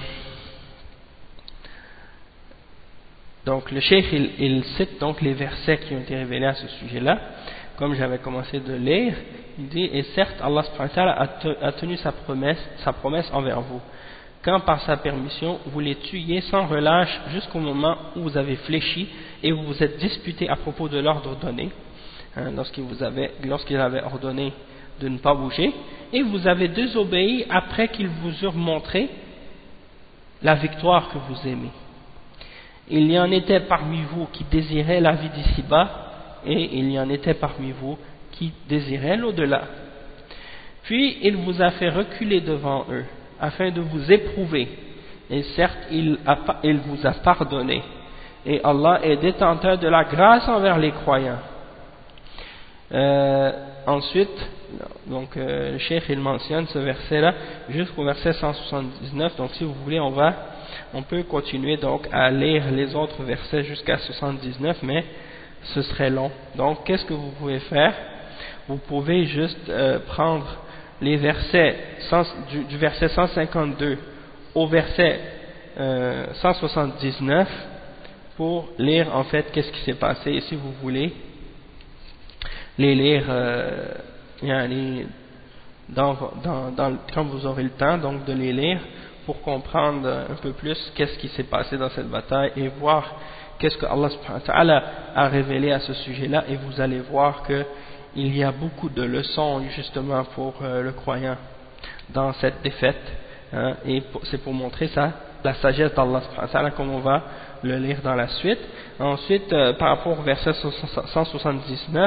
le cheikh il cite donc les versets qui ont été révélés à ce sujet-là, comme j'avais commencé de lire. Il dit: et certes Allah subhanahu wa ta'ala a tenu sa promesse envers vous, quand par sa permission vous les tuiez sans relâche jusqu'au moment où vous avez fléchi et vous vous êtes disputé à propos de l'ordre donné, lorsqu'il avait ordonné de ne pas bouger, et vous avez désobéi après qu'ils vous eurent montré la victoire que vous aimez. Il y en était parmi vous qui désiraient la vie d'ici-bas, et il y en était parmi vous qui désiraient l'au-delà. Puis il vous a fait reculer devant eux, afin de vous éprouver, et certes il vous a pardonné, et Allah est détenteur de la grâce envers les croyants. Ensuite, donc le cheikh il mentionne ce verset-là jusqu'au verset 179. Donc si vous voulez, on peut continuer donc à lire les autres versets jusqu'à 79, mais ce serait long. Donc qu'est-ce que vous pouvez faire? Vous pouvez juste prendre les versets du verset 152 au verset 179 pour lire en fait qu'est-ce qui s'est passé. Et si vous voulez les lire quand vous aurez le temps donc de les lire, pour comprendre un peu plus qu'est-ce qui s'est passé dans cette bataille et voir qu'est-ce que Allah subhanahu wa ta'ala a révélé à ce sujet-là, et vous allez voir que il y a beaucoup de leçons justement pour le croyant dans cette défaite, et c'est pour montrer ça, la sagesse d'Allah subhanahu wa ta'ala, comme on va le lire dans la suite. Ensuite, par rapport au verset 179,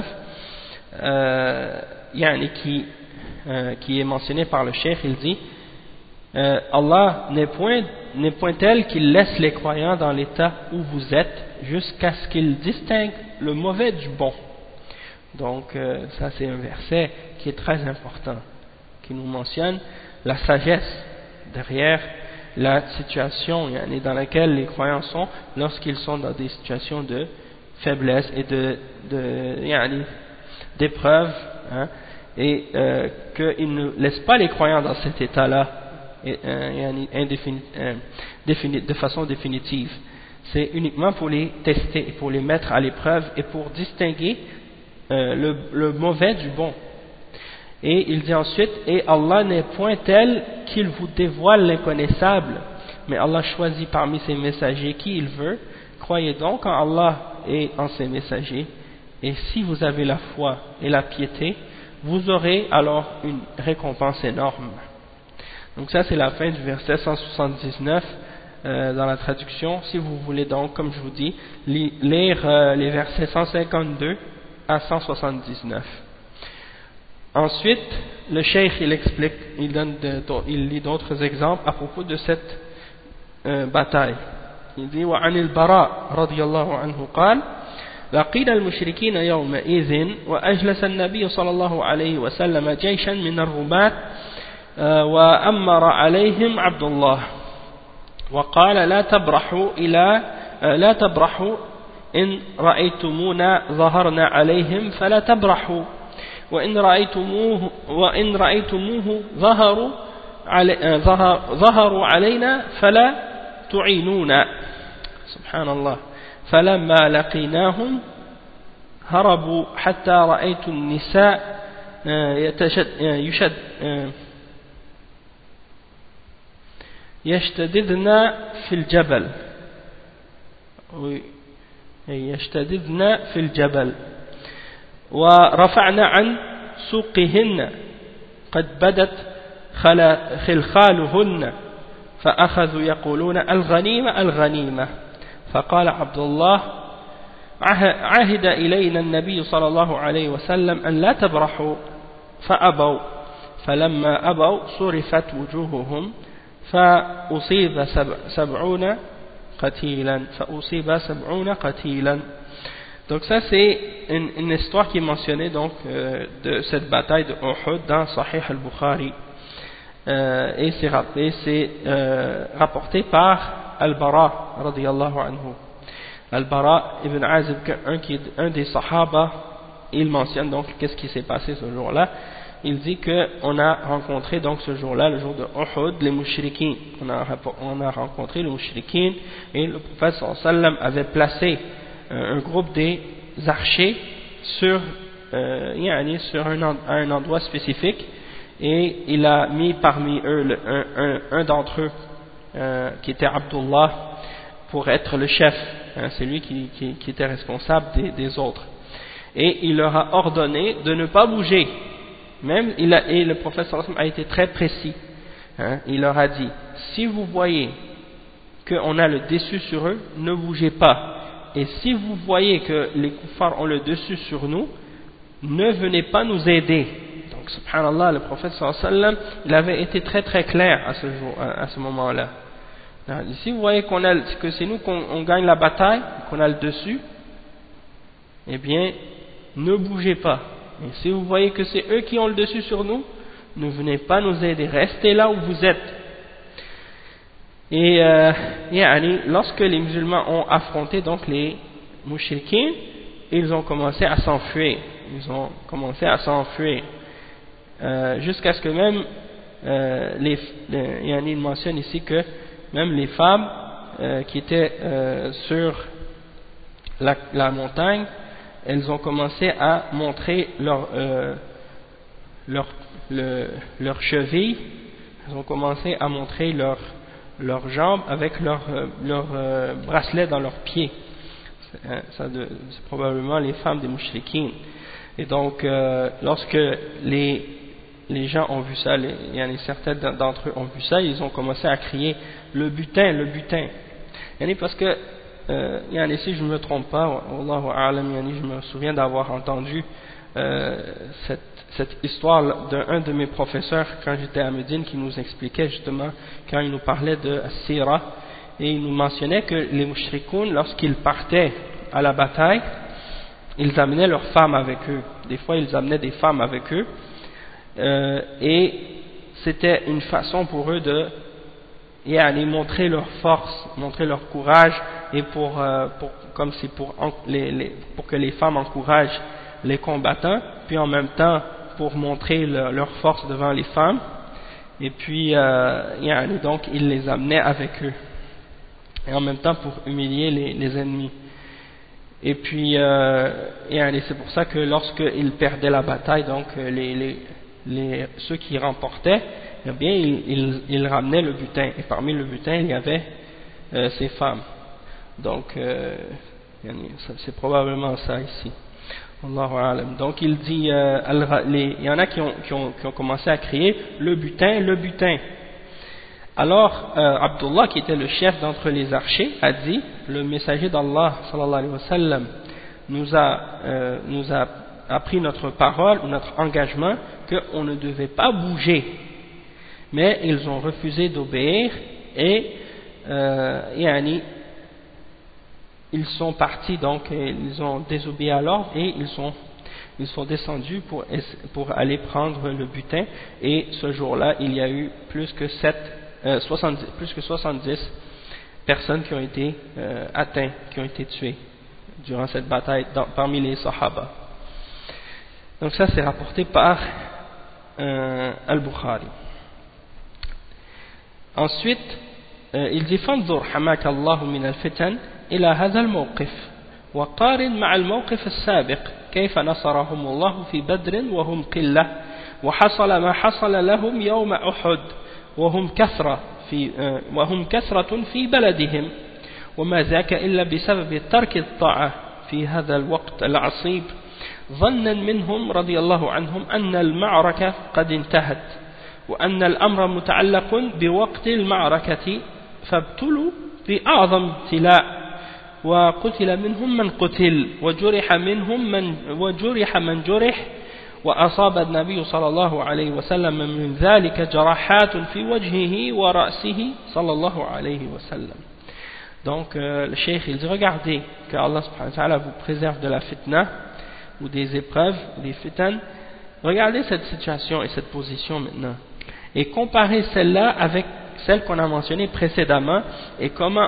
qui est mentionné par le cheikh, il dit: Allah n'est point tel qu'il laisse les croyants dans l'état où vous êtes jusqu'à ce qu'ils distinguent le mauvais du bon. Donc ça c'est un verset qui est très important, qui nous mentionne la sagesse derrière la situation dans laquelle les croyants sont lorsqu'ils sont dans des situations de faiblesse et d'épreuve, et qu'ils ne laissent pas les croyants dans cet état-là de façon définitive. C'est uniquement pour les tester, pour les mettre à l'épreuve et pour distinguer le mauvais du bon. Et il dit ensuite: et Allah n'est point tel qu'il vous dévoile l'inconnaissable, mais Allah choisit parmi ses messagers qui il veut. Croyez donc en Allah et en ses messagers, et si vous avez la foi et la piété, vous aurez alors une récompense énorme. Donc ça c'est la fin du verset 179 dans la traduction. Si vous voulez donc, comme je vous dis, lire les versets 152 à 179. Ensuite, le cheikh il explique, il lit d'autres exemples à propos de cette bataille. Il dit: وعن البراء رضي الله عنه قال: لقينا المشركين يومئذ وأجلس النبي صلى الله عليه وسلم جيشا من الرماة وأمر عليهم عبد الله وقال: لا تبرحوا إن رأيتمونا ظهرنا عليهم فلا تبرحوا وإن رأيتموه ظهروا علينا فلا تعينونا. سبحان الله. فلما لقيناهم هربوا حتى رأيت النساء يشتددن في الجبل يشتددن في الجبل ورفعن عن سوقهن قد بدت خلخالهن فأخذوا يقولون الغنيمة الغنيمة فقال عبد الله عهد إلينا النبي صلى الله عليه وسلم أن لا تبرحوا فأبوا فلما أبوا صرفت وجوههم فأصيب 70 قتيلا. Donc ça c'est une histoire qui est mentionnée donc de cette bataille de Uhud dans Sahih al-Bukhari et c'est rapporté par Al-Bara radiyallahu anhu. Al-Bara ibn Azib, un des Sahaba, il mentionne donc qu'est-ce qui s'est passé ce jour-là. Il dit qu'on a rencontré donc ce jour-là, le jour de Uhud, les mouchriquins. On a rencontré les mouchriquins et le prophète sallallahu alayhi wa sallam avait placé un groupe des archers sur un endroit spécifique et il a mis parmi eux un d'entre eux qui était Abdullah pour être le chef, c'est lui qui était responsable des autres et il leur a ordonné de ne pas bouger. Et le prophète sallallahu alayhi wa sallam a été très précis, il leur a dit si vous voyez qu'on a le dessus sur eux, ne bougez pas. Et si vous voyez que les kuffars ont le dessus sur nous, ne venez pas nous aider. Donc, subhanallah, le prophète sallallahu alayhi wa sallam, il avait été très très clair à ce moment-là. Si vous voyez que c'est nous qu'on gagne la bataille, qu'on a le dessus, eh bien, ne bougez pas. Et si vous voyez que c'est eux qui ont le dessus sur nous, ne venez pas nous aider. Restez là où vous êtes. Et lorsque les musulmans ont affronté donc les mouchriquins, ils ont commencé à s'enfuir. Jusqu'à ce que même il mentionne ici que même les femmes qui étaient sur la montagne, elles ont commencé à montrer leurs chevilles, elles ont commencé à montrer leurs jambes avec leurs bracelets dans leurs pieds. C'est probablement les femmes des mouchriquines. Et donc lorsque les gens ont vu ça, certains d'entre eux ont vu ça, ils ont commencé à crier le butin, le butin. Parce que si je ne me trompe pas, Wallahu a'lam, je me souviens d'avoir entendu cette histoire d'un de mes professeurs quand j'étais à Médine qui nous expliquait justement quand il nous parlait de Sira et il nous mentionnait que les mouchrikoun lorsqu'ils partaient à la bataille ils amenaient leurs femmes avec eux, des fois ils amenaient des femmes avec eux et c'était une façon pour eux de montrer leur force, montrer leur courage et pour que les femmes encouragent les combattants, puis en même temps pour montrer leur force devant les femmes, et puis donc ils les amenaient avec eux, et en même temps pour humilier les ennemis. Et puis c'est pour ça que lorsqu'ils perdaient la bataille, donc ceux qui remportaient, eh bien ils ramenaient le butin, et parmi le butin il y avait ces femmes. Donc c'est probablement ça ici. Allahu a'lam. Donc il dit, il y en a qui ont commencé à crier le butin, le butin. Alors Abdullah, qui était le chef d'entre les archers, a dit le messager d'Allah sallallahu alayhi wa sallam nous a appris notre parole ou notre engagement qu'on ne devait pas bouger, mais ils ont refusé d'obéir et ils sont partis, donc ils ont désobéi à l'ordre et ils sont descendus pour aller prendre le butin. Et ce jour-là, il y a eu plus que 70 personnes qui ont été atteintes, qui ont été tuées durant cette bataille parmi les Sahaba. Donc ça c'est rapporté par Al-Bukhari. Ensuite, il dit فانظر حماك الله من الفتن إلى هذا الموقف وقارن مع الموقف السابق كيف نصرهم الله في بدر وهم قلة وحصل ما حصل لهم يوم أحد وهم كثرة في بلدهم وما ذاك إلا بسبب ترك الطاعة في هذا الوقت العصيب ظنا منهم رضي الله عنهم أن المعركة قد انتهت وأن الأمر متعلق بوقت المعركة فابتلوا بأعظم ابتلاء وقتل منهم من قتل وجرح من جرح وأصاب النبي صلى الله عليه وسلم من ذلك جراحات في وجهه ورأسه صلى الله عليه وسلم. Donc le cheikh il dit regardez que Allah subhanahu wa ta'ala vous préserve de la fitna ou des épreuves, des fitan. Regardez cette situation et cette position maintenant et comparez celle-là avec celle qu'on a mentionnée précédemment et comment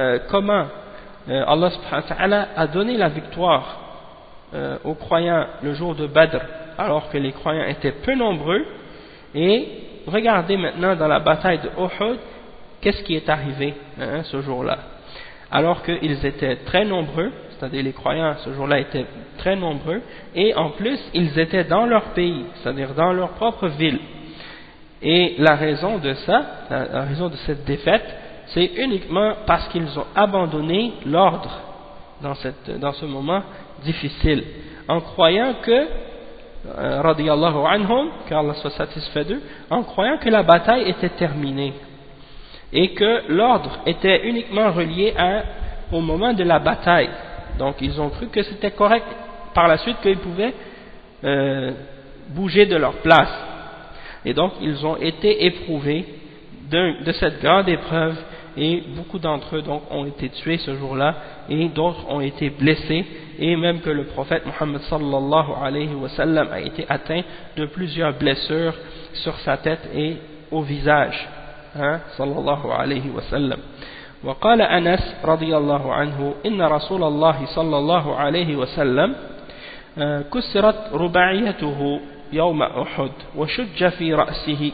Allah subhanahu wa ta'ala a donné la victoire aux croyants le jour de Badr alors que les croyants étaient peu nombreux. Et regardez maintenant dans la bataille de Uhud qu'est-ce qui est arrivé ce jour-là alors qu'ils étaient très nombreux, c'est-à-dire les croyants ce jour-là étaient très nombreux et en plus ils étaient dans leur pays, c'est-à-dire dans leur propre ville. Et la raison de ça, la raison de cette défaite, c'est uniquement parce qu'ils ont abandonné l'ordre dans ce moment difficile, en croyant que, radiyallahu anhum, qu'Allah soit satisfait d'eux, en croyant que la bataille était terminée et que l'ordre était uniquement relié au moment de la bataille. Donc ils ont cru que c'était correct par la suite qu'ils pouvaient bouger de leur place. Et donc ils ont été éprouvés de cette grande épreuve et beaucoup d'entre eux donc ont été tués ce jour-là et d'autres ont été blessés et même que le prophète Muhammad sallallahu alayhi wa sallam a été atteint de plusieurs blessures sur sa tête et au visage sallallahu alayhi wa sallam. وقال أنس رضي الله عنه إن رسول الله صلى الله عليه وسلم كسرت رباعيته يوم أحد وشج في رأسه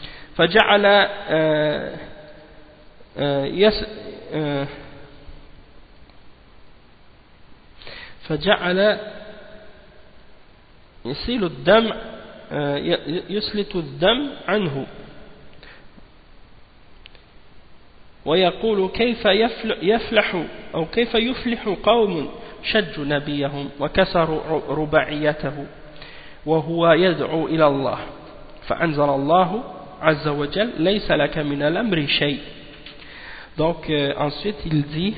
فجعل يسيل الدم يسلت الدم عنه ويقول كيف يفلح أو كيف يفلح قوم شجوا نبيهم وكسروا رباعيته وهو يدعو إلى الله فأنزل الله عز وجل ليس لك من الأمر شيء. Donc ensuite il dit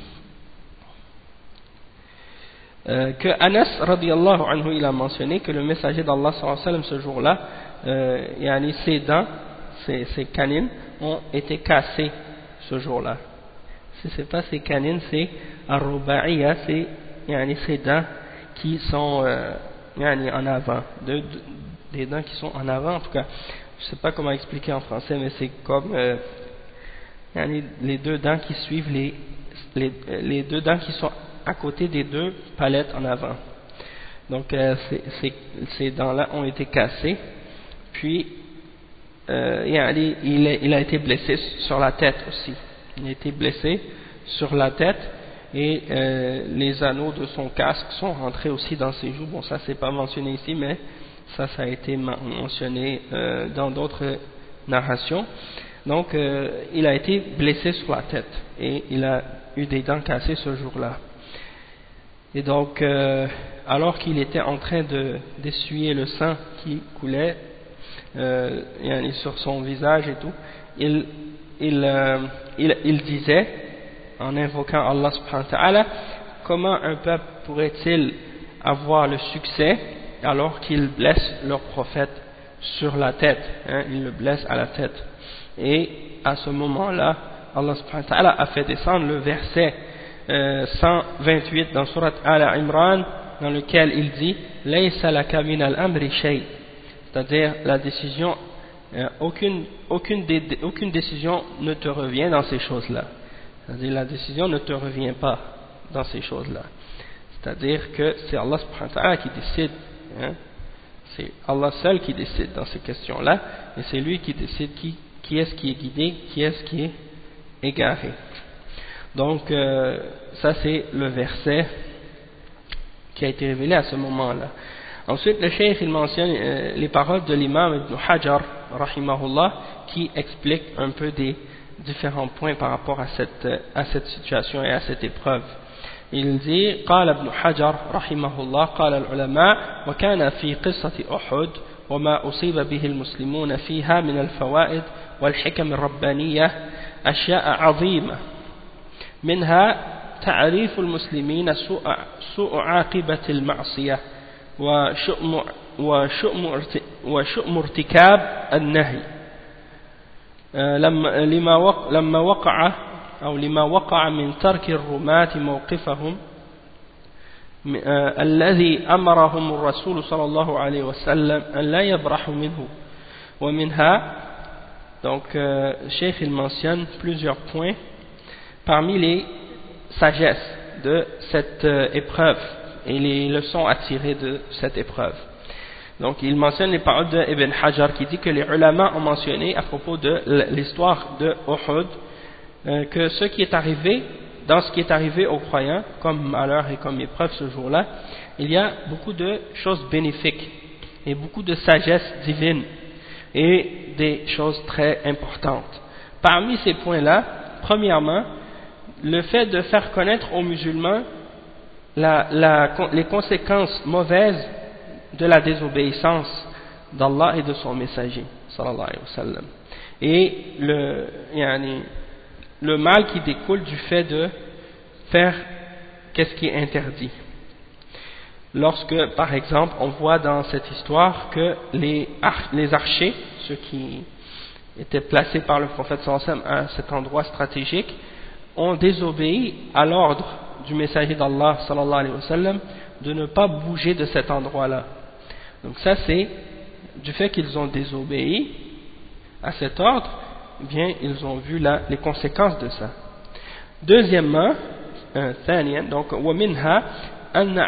que Anas radiyallahu anhu il a mentionné que le messager d'Allah sallallahu alayhi wa sallam ce jour-là ses dents, ses canines ont été cassées ce jour-là. Si c'est pas ses canines, c'est ar-ruba'iya, c'est ses dents qui sont en avant, des dents qui sont en avant. En tout cas, je sais pas comment expliquer en français, mais c'est comme les deux dents qui suivent les deux dents qui sont à côté des deux palettes en avant. Donc ces dents-là ont été cassées, puis il a été blessé sur la tête aussi. Il a été blessé sur la tête et les anneaux de son casque sont rentrés aussi dans ses joues. Bon, ça c'est pas mentionné ici, mais ça a été mentionné dans d'autres narrations. Donc il a été blessé sur la tête et il a eu des dents cassées ce jour-là. Et donc alors qu'il était en train d'essuyer le sang qui coulait sur son visage et tout, il disait en invoquant Allah subhanahu wa ta'ala, comment un peuple pourrait-il avoir le succès alors qu'il blesse leur prophète sur la tête, il le blesse à la tête. Et à ce moment-là Allah subhanahu wa ta'ala a fait descendre le verset 128 dans Surat Al-Imran, dans lequel il dit Laysa laka min al-amri shay', c'est-à-dire la décision, aucune décision ne te revient dans ces choses-là. C'est-à-dire la décision ne te revient pas dans ces choses-là. C'est-à-dire que c'est Allah subhanahu wa ta'ala qui décide, c'est Allah seul qui décide dans ces questions-là, et c'est lui qui décide qui est-ce qui est guidé, qui est-ce qui est égaré. Donc ça c'est le verset qui a été révélé à ce moment-là. Ensuite le cheikh il mentionne les paroles de l'imam Ibn Hajar rahimahullah, qui explique un peu des différents points par rapport à cette situation et à cette épreuve. Il dit قال ابن حجر رحمه الله قال العلماء وكان في قصة أحد وما أصيب به المسلمون فيها من الفوائد والحكم الربانية أشياء عظيمة منها تعريف المسلمين سوء عاقبة المعصية وشؤم ارتكاب النهي لما وقع من ترك الرماة موقفهم الذي أمرهم الرسول صلى الله عليه وسلم أن لا يبرحوا منه ومنها. Donc Cheikh il mentionne plusieurs points parmi les sagesses de cette épreuve et les leçons à tirer de cette épreuve. Donc il mentionne les paroles de Ibn Hajar qui dit que les ulama ont mentionné à propos de l'histoire de Uhud que ce qui est arrivé, dans ce qui est arrivé aux croyants comme malheur et comme épreuve ce jour-là, il y a beaucoup de choses bénéfiques et beaucoup de sagesse divine et des choses très importantes. Parmi ces points-là, premièrement, le fait de faire connaître aux musulmans les conséquences mauvaises de la désobéissance d'Allah et de son messager sallallahu alayhi wa sallam, et le mal qui découle du fait de faire qu'est-ce qui est interdit. Lorsque, par exemple, on voit dans cette histoire que les archers, ceux qui étaient placés par le prophète sallallahu alayhi wa sallam à cet endroit stratégique, ont désobéi à l'ordre du messager d'Allah sallallahu alayhi wa sallam de ne pas bouger de cet endroit-là. Donc ça c'est du fait qu'ils ont désobéi à cet ordre, eh bien ils ont vu les conséquences de ça. Deuxièmement, donc ومنها أن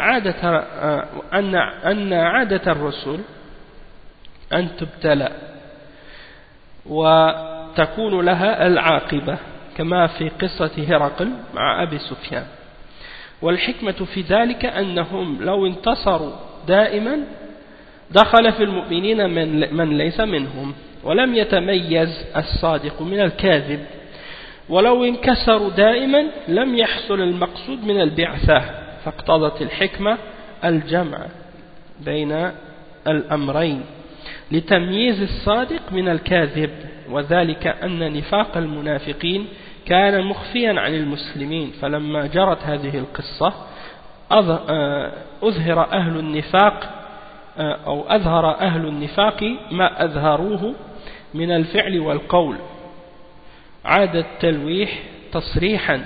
عادة الرسل أن تبتلى وتكون لها العاقبة كما في قصة هرقل مع أبي سفيان، والحكمة في ذلك أنهم لو انتصروا دائما دخل في المؤمنين من ليس منهم ولم يتميز الصادق من الكاذب، ولو انكسروا دائما لم يحصل المقصود من البعثة، فاقتضت الحكمة الجمع بين الأمرين لتمييز الصادق من الكاذب، وذلك أن نفاق المنافقين كان مخفيا عن المسلمين، فلما جرت هذه القصة أظهر أهل النفاق ما أظهروه من الفعل والقول، عاد التلويح تصريحا،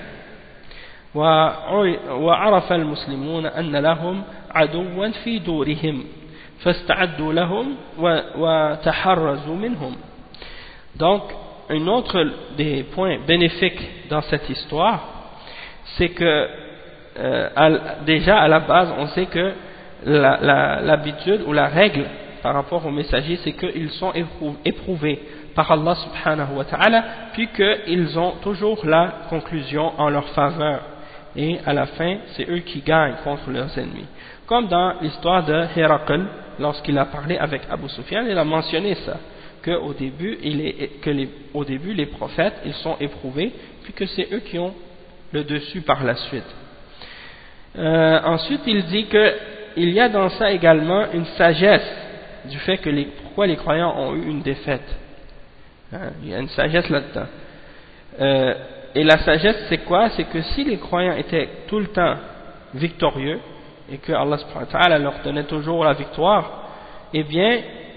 وعرف المسلمون أن لهم عدوا في دورهم فاستعدوا لهم وتحرزوا منهم. Donc, un autre des points bénéfiques dans cette histoire, c'est que déjà à la base, on sait que l'habitude ou la règle par rapport aux messagers, c'est qu'ils sont éprouvés par Allah subhanahu wa ta'ala, puis qu'ils ont toujours la conclusion en leur faveur, et à la fin, c'est eux qui gagnent contre leurs ennemis. Comme dans l'histoire de Héracl, lorsqu'il a parlé avec Abu Sufyan, il a mentionné ça, qu'au début, au début, les prophètes, ils sont éprouvés, puis que c'est eux qui ont le dessus par la suite. Ensuite, il dit qu'il y a dans ça également une sagesse du fait que pourquoi les croyants ont eu une défaite. Il y a une sagesse là-dedans. Et la sagesse, c'est quoi? C'est que si les croyants étaient tout le temps victorieux, et que Allah subhanahu wa ta'ala leur donnait toujours la victoire, eh bien,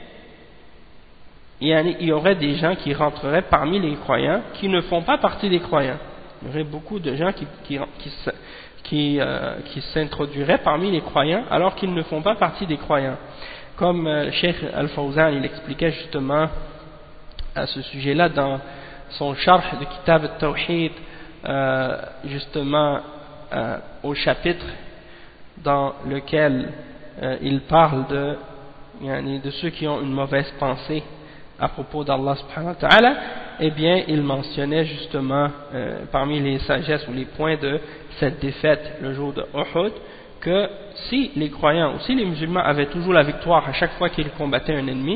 il y aurait des gens qui rentreraient parmi les croyants qui ne font pas partie des croyants. Il y aurait beaucoup de gens qui s'introduiraient parmi les croyants alors qu'ils ne font pas partie des croyants. Comme Cheikh Al-Fawzan, il expliquait justement à ce sujet-là dans son Sharh de Kitab al-Tawhid, justement au chapitre dans lequel il parle de ceux qui ont une mauvaise pensée à propos d'Allah subhanahu wa ta'ala, eh bien il mentionnait justement parmi les sagesses ou les points de cette défaite le jour de Uhud, que si les croyants ou si les musulmans avaient toujours la victoire à chaque fois qu'ils combattaient un ennemi,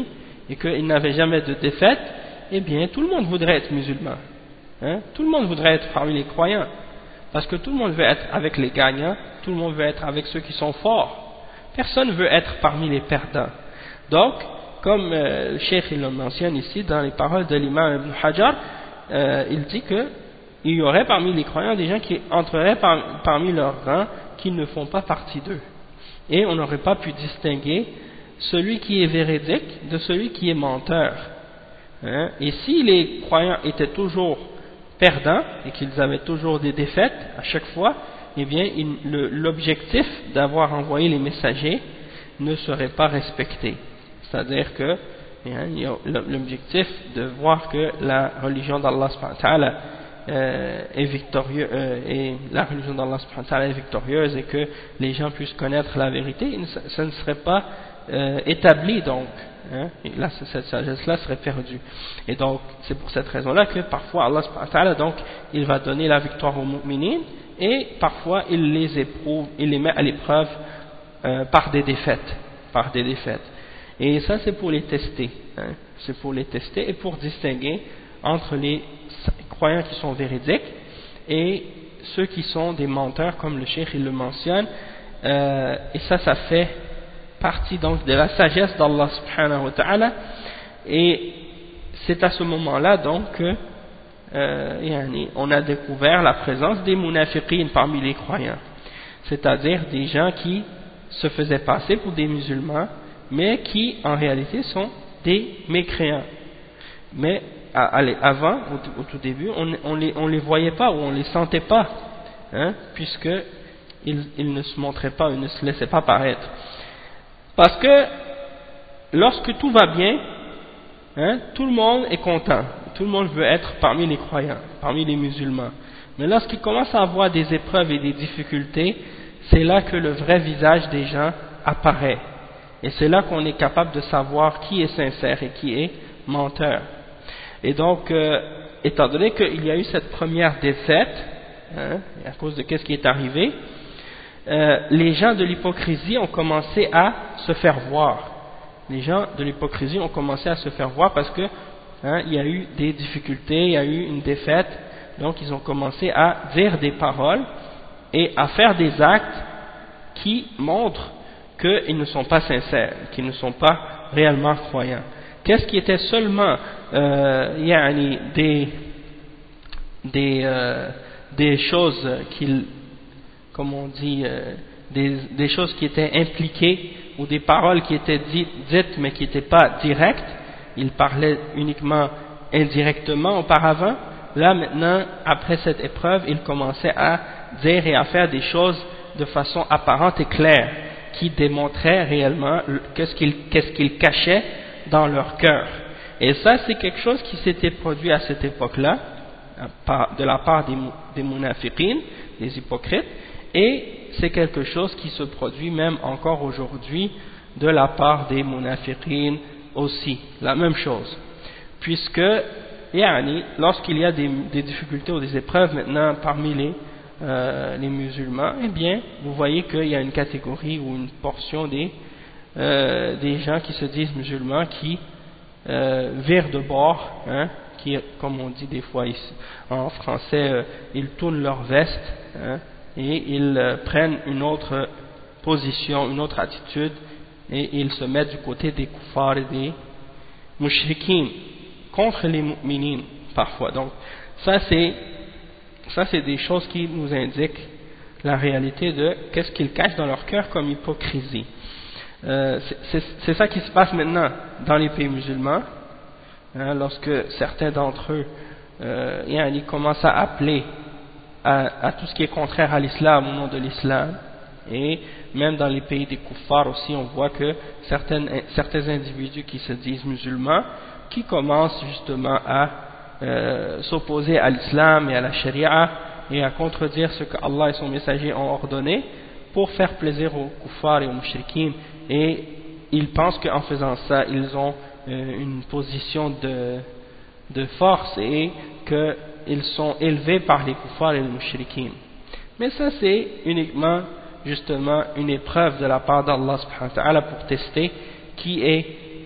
et qu'il n'avait jamais de défaite, eh bien tout le monde voudrait être musulman, hein? Tout le monde voudrait être parmi les croyants, parce que tout le monde veut être avec les gagnants, tout le monde veut être avec ceux qui sont forts, personne ne veut être parmi les perdants. Donc, comme le cheikh il le mentionne ici dans les paroles de l'imam Ibn Hajar, il dit que il y aurait parmi les croyants des gens qui entreraient parmi leurs rangs qui ne font pas partie d'eux, et on n'aurait pas pu distinguer celui qui est véridique de celui qui est menteur, hein? Et si les croyants étaient toujours perdants et qu'ils avaient toujours des défaites à chaque fois, eh bien l'objectif d'avoir envoyé les messagers ne serait pas respecté. C'est-à-dire que l'objectif de voir que la religion d'Allah subhanahu wa ta'ala est victorieuse, et la religion d'Allah subhanahu wa ta'ala est victorieuse et que les gens puissent connaître la vérité, ça ne serait pas établi, donc hein, et là, cette sagesse-là serait perdue. Et donc c'est pour cette raison-là que parfois Allah subhanahu wa ta'ala, donc il va donner la victoire aux mu'minines, et parfois il les éprouve, il les met à l'épreuve par des défaites. Et ça c'est pour les tester, hein, c'est pour les tester et pour distinguer entre les croyants qui sont véridiques et ceux qui sont des menteurs, comme le cheikh il le mentionne, et ça fait partie donc de la sagesse d'Allah subhanahu wa ta'ala, et c'est à ce moment-là donc que on a découvert la présence des munafiqin parmi les croyants, c'est-à-dire des gens qui se faisaient passer pour des musulmans mais qui en réalité sont des mécréants. Mais avant, au tout début, on les voyait pas ou on les sentait pas, hein, puisque ils ne se montraient pas, ils ne se laissaient pas paraître. Parce que lorsque tout va bien, hein, tout le monde est content, tout le monde veut être parmi les croyants, parmi les musulmans. Mais lorsqu'il commence à avoir des épreuves et des difficultés, c'est là que le vrai visage des gens apparaît. Et c'est là qu'on est capable de savoir qui est sincère et qui est menteur. Et donc, étant donné qu'il y a eu cette première défaite, hein, à cause de qu'est-ce qui est arrivé, les gens de l'hypocrisie ont commencé à se faire voir. Les gens de l'hypocrisie ont commencé à se faire voir parce que il y a eu des difficultés, il y a eu une défaite, donc ils ont commencé à dire des paroles et à faire des actes qui montrent qu'ils ne sont pas sincères, qu'ils ne sont pas réellement croyants. Qu'est-ce qui était seulement des choses qu'ils, comme on dit, des choses qui étaient impliquées ou des paroles qui étaient dites mais qui n'étaient pas directes, ils parlaient uniquement indirectement auparavant. Là maintenant, après cette épreuve, ils commençaient à dire et à faire des choses de façon apparente et claire, qui démontraient réellement qu'est-ce qu'ils cachaient dans leur cœur. Et ça, c'est quelque chose qui s'était produit à cette époque-là, de la part des munafiqin, des hypocrites, et c'est quelque chose qui se produit même encore aujourd'hui de la part des munafiqin aussi, la même chose. Puisque, lorsqu'il y a des difficultés ou des épreuves maintenant parmi les musulmans, eh bien, vous voyez qu'il y a une catégorie ou une portion des gens qui se disent musulmans qui virent de bord, hein, qui, comme on dit des fois ici, en français, ils tournent leur veste, hein, et ils prennent une autre position, une autre attitude, et ils se mettent du côté des kuffars et des mushrikin, contre les mu'minin parfois. Donc ça c'est des choses qui nous indiquent la réalité de qu'est-ce qu'ils cachent dans leur cœur comme hypocrisie. C'est ça qui se passe maintenant dans les pays musulmans, hein, lorsque certains d'entre eux ils commencent à appeler à tout ce qui est contraire à l'islam au nom de l'islam, et même dans les pays des kuffars aussi on voit que certains individus qui se disent musulmans qui commencent justement à s'opposer à l'islam et à la charia et à contredire ce que Allah et son messager ont ordonné pour faire plaisir aux kuffars et aux mushrikines, et ils pensent qu'en faisant ça ils ont une position de force et qu'ils sont élevés par les kuffars et les mushrikines. Mais ça c'est uniquement justement une épreuve de la part d'Allah subhanahu wa ta'ala pour tester qui est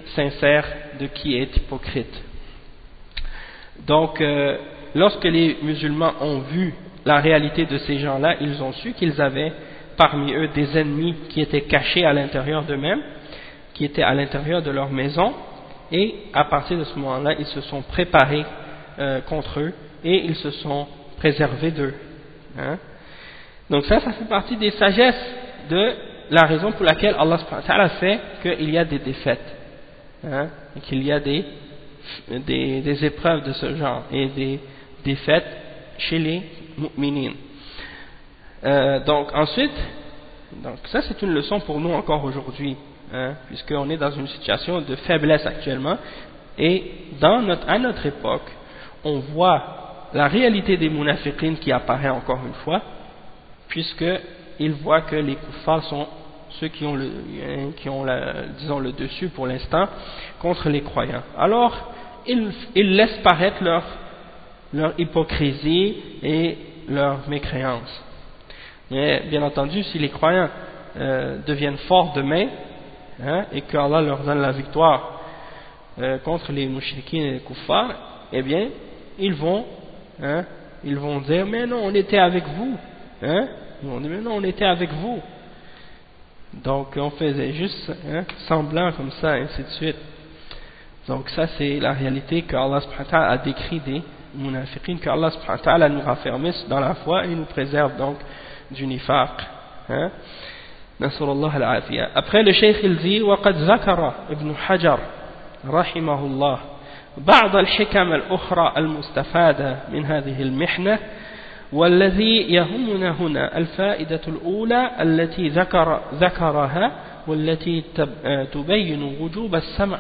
sincère de qui est hypocrite. Donc, lorsque les musulmans ont vu la réalité de ces gens-là, ils ont su qu'ils avaient parmi eux des ennemis qui étaient cachés à l'intérieur d'eux-mêmes, qui étaient à l'intérieur de leur maison, et à partir de ce moment-là, ils se sont préparés contre eux et ils se sont préservés d'eux. Hein? Donc ça fait partie des sagesses de la raison pour laquelle Allah subhanahu wa ta'ala fait qu'il y a des défaites, hein? Et qu'il y a des épreuves de ce genre et des défaites chez les mu'minines. Donc ensuite, donc ça c'est une leçon pour nous encore aujourd'hui, hein, puisqu'on est dans une situation de faiblesse actuellement, et à notre époque, on voit la réalité des munafiqines qui apparaît encore une fois, puisqu'ils voient que les kuffars sont ceux qui ont disons le dessus pour l'instant contre les croyants. Alors, ils laissent paraître leur hypocrisie et leur mécréance. Mais bien entendu, si les croyants deviennent forts demain, hein, et que Allah leur donne la victoire contre les mouchriquins et les kuffars, eh bien, ils vont dire, mais non, on était avec vous, hein, ils vont dire, mais non, on était avec vous. Donc, on faisait juste semblant comme ça, ainsi de suite. Donc, ça, c'est la réalité qu'Allah subhanahu wa ta'ala a décrit des munafiqines, qu'Allah subhanahu wa ta'ala nous raffermisse dans la foi et nous préserve donc du nifaq. Hein? Nasrullah al-afiyah. Après, le cheikh il dit وقد ذكر ابن حجر رحمه الله بعض الحكم الأخرى المستفادة من هذه المحنة، والذي يهمنا هنا الفائدة الأولى التي ذكرها والتي تبين وجوب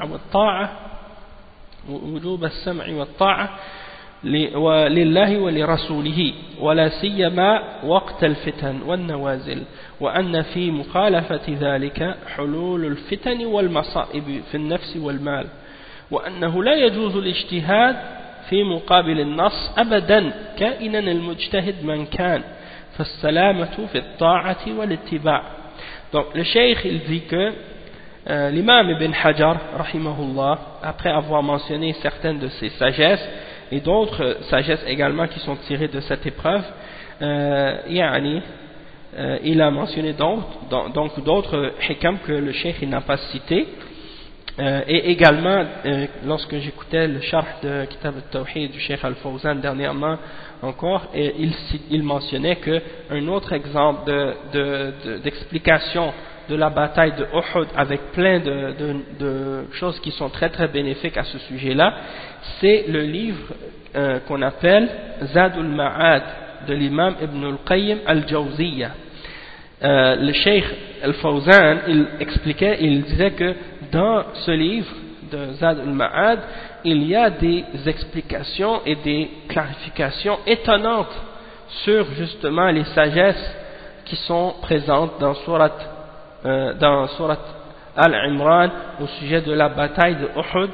السمع والطاعة لله ولرسوله، ولا سيما وقت الفتن والنوازل، وأن في مخالفة ذلك حلول الفتن والمصائب في النفس والمال، وأنه لا يجوز الاجتهاد في مقابل النص أبدا كائنا المجتهد من كان، فالسلامة في الطاعة والاتباع. Donc le cheikh il dit que l'imam Ibn Hajar rahimahullah, après avoir mentionné certaines de ses sagesses et d'autres sagesses également qui sont tirées de cette épreuve, il a mentionné donc d'autres hikam que le cheikh n'a pas cité. Et également, lorsque j'écoutais le sharh de Kitab al-Tawhid du Cheikh Al-Fawzan dernièrement encore, il mentionnait qu'un autre exemple d'explication de la bataille de Uhud avec plein de choses qui sont très très bénéfiques à ce sujet-là, c'est le livre qu'on appelle Zadul Ma'ad de l'imam Ibn al-Qayyim al-Jawziyya. Le Cheikh Al-Fawzan, il disait que dans ce livre de Zad al-Ma'ad, il y a des explications et des clarifications étonnantes sur justement les sagesses qui sont présentes dans Surat Al-Imran au sujet de la bataille de Uhud,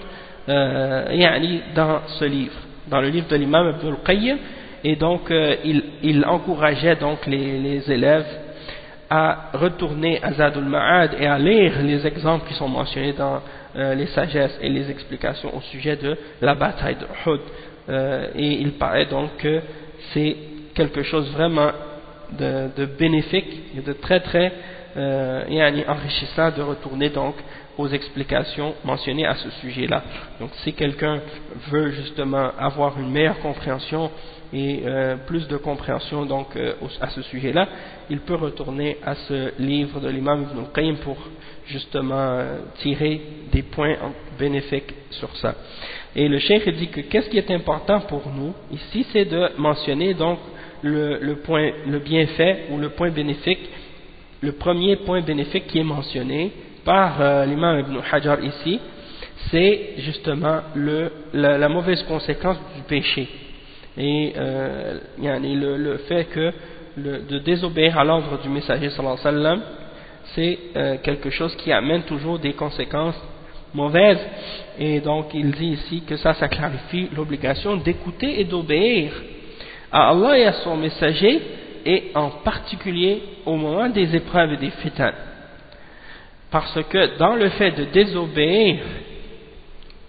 dans ce livre, dans le livre de l'imam Ibn al-Qayyim. Et donc il encourageait donc les élèves à retourner à Zadul Ma'ad et à lire les exemples qui sont mentionnés dans les sagesses et les explications au sujet de la bataille de Uhud. Et il paraît donc que c'est quelque chose vraiment de bénéfique et de très très enrichissant de retourner donc aux explications mentionnées à ce sujet-là. Donc si quelqu'un veut justement avoir une meilleure compréhension et plus de compréhension donc à ce sujet-là, il peut retourner à ce livre de l'imam Ibn al-Qayyim pour justement tirer des points bénéfiques sur ça. Et le cheikh dit que qu'est-ce qui est important pour nous ici, c'est de mentionner donc le bienfait ou le point bénéfique, le premier point bénéfique qui est mentionné par l'imam Ibn Hajar ici, c'est justement la mauvaise conséquence du péché. Et le fait que de désobéir à l'ordre du messager sallallahu alayhi wa sallam, c'est quelque chose qui amène toujours des conséquences mauvaises. Et donc il dit ici que ça clarifie l'obligation d'écouter et d'obéir à Allah et à son messager, et en particulier au moment des épreuves et des fitans. Parce que dans le fait de désobéir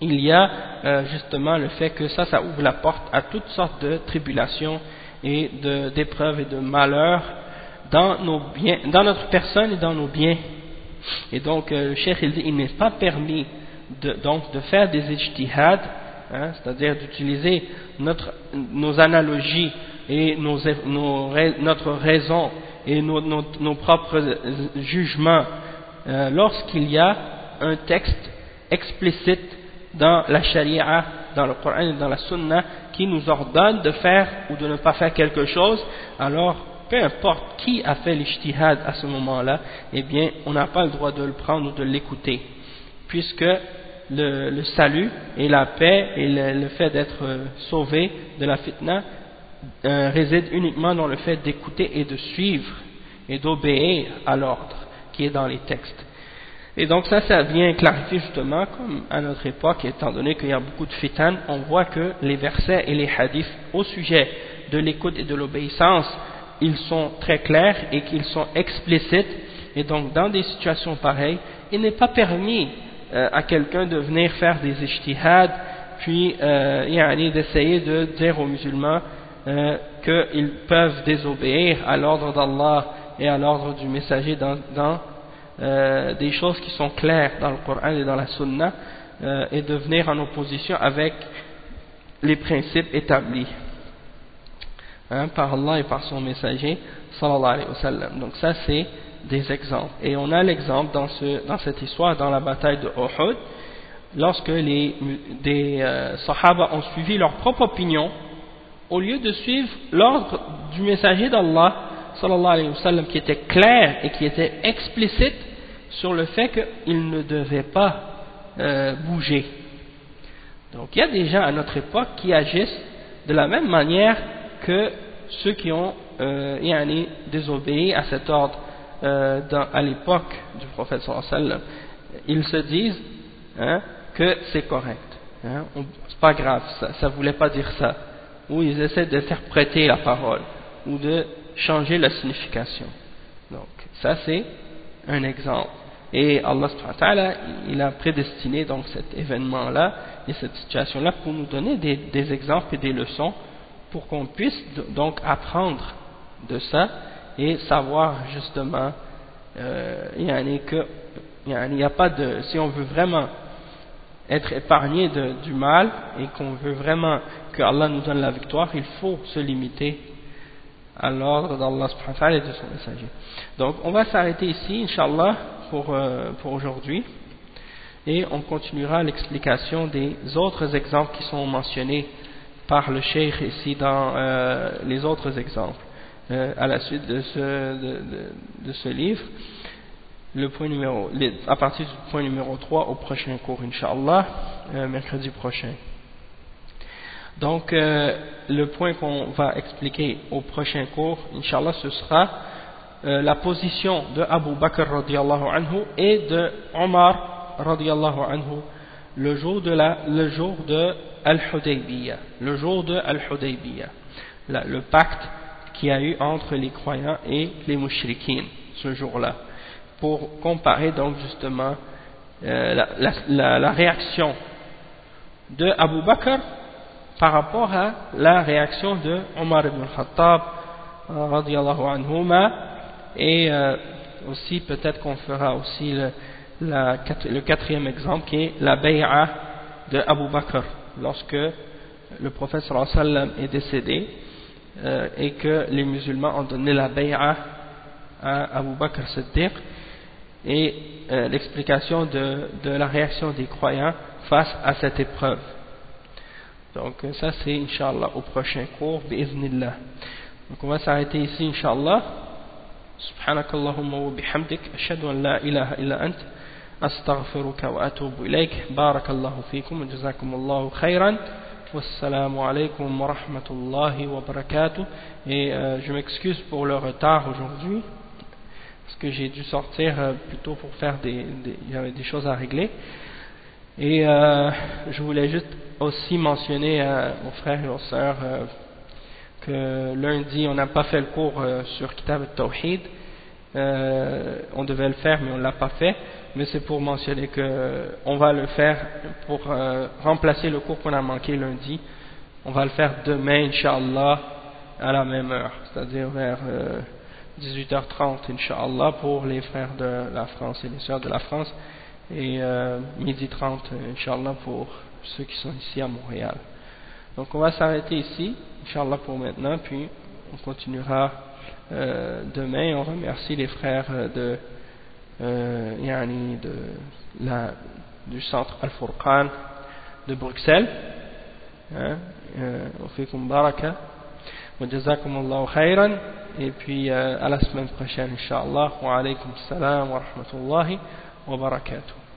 il y a justement le fait que ça ouvre la porte à toutes sortes de tribulations et d'épreuves et de malheurs dans nos biens, dans notre personne et dans nos biens. Et donc le cheikh il dit il n'est pas permis de faire des ijtihad, c'est-à-dire d'utiliser nos analogies et notre raison et nos propres jugements lorsqu'il y a un texte explicite dans la charia, dans le Coran et dans la Sunna qui nous ordonne de faire ou de ne pas faire quelque chose. Alors peu importe qui a fait l'ijtihad à ce moment-là, eh bien on n'a pas le droit de le prendre ou de l'écouter, puisque le salut et la paix et le fait d'être sauvé de la fitna réside uniquement dans le fait d'écouter et de suivre et d'obéir à l'ordre qui est dans les textes. Et donc ça vient clarifier justement, comme à notre époque, étant donné qu'il y a beaucoup de fitan, on voit que les versets et les hadiths au sujet de l'écoute et de l'obéissance, ils sont très clairs et qu'ils sont explicites. Et donc dans des situations pareilles, il n'est pas permis à quelqu'un de venir faire des ijtihad, puis d'essayer de dire aux musulmans qu'ils peuvent désobéir à l'ordre d'Allah et à l'ordre du messager dans des choses qui sont claires dans le Coran et dans la Sunna, et de venir en opposition avec les principes établis par Allah et par son messager sallallahu alayhi wa sallam. Donc ça c'est des exemples, et on a l'exemple dans cette histoire, dans la bataille de Uhud, lorsque des sahaba ont suivi leur propre opinion au lieu de suivre l'ordre du messager d'Allah sallallahu alayhi wa sallam, qui était clair et qui était explicite sur le fait qu'ils ne devaient pas bouger. Donc il y a des gens à notre époque qui agissent de la même manière que ceux qui ont désobéi à cet ordre à l'époque du prophète sallallahu alayhi wa sallam. Ils se disent que c'est correct, c'est pas grave, ça voulait pas dire ça, ou ils essaient d'interpréter la parole ou de changer la signification. Donc ça c'est un exemple, et Allah subhanahu wa ta'ala il a prédestiné donc cet événement là et cette situation là pour nous donner des exemples et des leçons pour qu'on puisse donc apprendre de ça et savoir justement il n'y a pas de, si on veut vraiment être épargné du mal et qu'on veut vraiment que Allah nous donne la victoire, il faut se limiter à l'ordre d'Allah subhanahu wa ta'ala et de son messager. Donc on va s'arrêter ici Inch'Allah pour aujourd'hui, et on continuera l'explication des autres exemples qui sont mentionnés par le cheikh ici dans les autres exemples à la suite de ce livre, à partir du point numéro 3 au prochain cours Inch'Allah, mercredi prochain. Donc le point qu'on va expliquer au prochain cours Inch'Allah, ce sera la position de Abu Bakr radiyallahu anhu et de Omar radiyallahu anhu le jour de Al-Hudaybiyah, le pacte qu'il y a eu entre les croyants et les mushrikines ce jour-là, pour comparer donc justement la réaction de Abu Bakr par rapport à la réaction de Omar ibn Khattab radiyallahu anhuma, et aussi peut-être qu'on fera aussi le quatrième exemple qui est la bay'a de Abu Bakr lorsque le prophète sallallahu alayhi wa sallam est décédé et que les musulmans ont donné la bay'a à Abu Bakr Siddiq, et l'explication de la réaction des croyants face à cette épreuve. Donc ça c'est Inch'Allah au prochain cours bi'iznillah. Donc on va s'arrêter ici Inch'Allah. Subhanakallahumma wa bihamdik, ashhadu an la ilaha illa ant, astaghfiruka wa atubu ilayk. Barakallahu fikum wa jazakumullahu khayran. Wassalamu alaykum wa rahmatullahi wa barakatuh. Et je m'excuse pour le retard aujourd'hui, parce que j'ai dû sortir plus tôt pour faire il y avait des choses à régler. Et je voulais juste aussi mentionner aux frères et aux sœurs que lundi on n'a pas fait le cours sur Kitab al-Tawhid, On devait le faire mais on ne l'a pas fait, mais c'est pour mentionner que on va le faire pour remplacer le cours qu'on a manqué lundi. On va le faire demain Inch'Allah à la même heure, c'est-à-dire vers 18h30 Inch'Allah pour les frères de la France et les sœurs de la France, et 12h30 Inch'Allah pour ceux qui sont ici à Montréal. Donc on va s'arrêter ici Inch'Allah pour maintenant, puis on continuera demain. On remercie les frères du centre Al-Furqan de Bruxelles. Wa fikum baraka wa jazakumullahu khairan, et puis à la semaine prochaine Inch'Allah. Wa alaykum salam wa rahmatullahi wa barakatuh.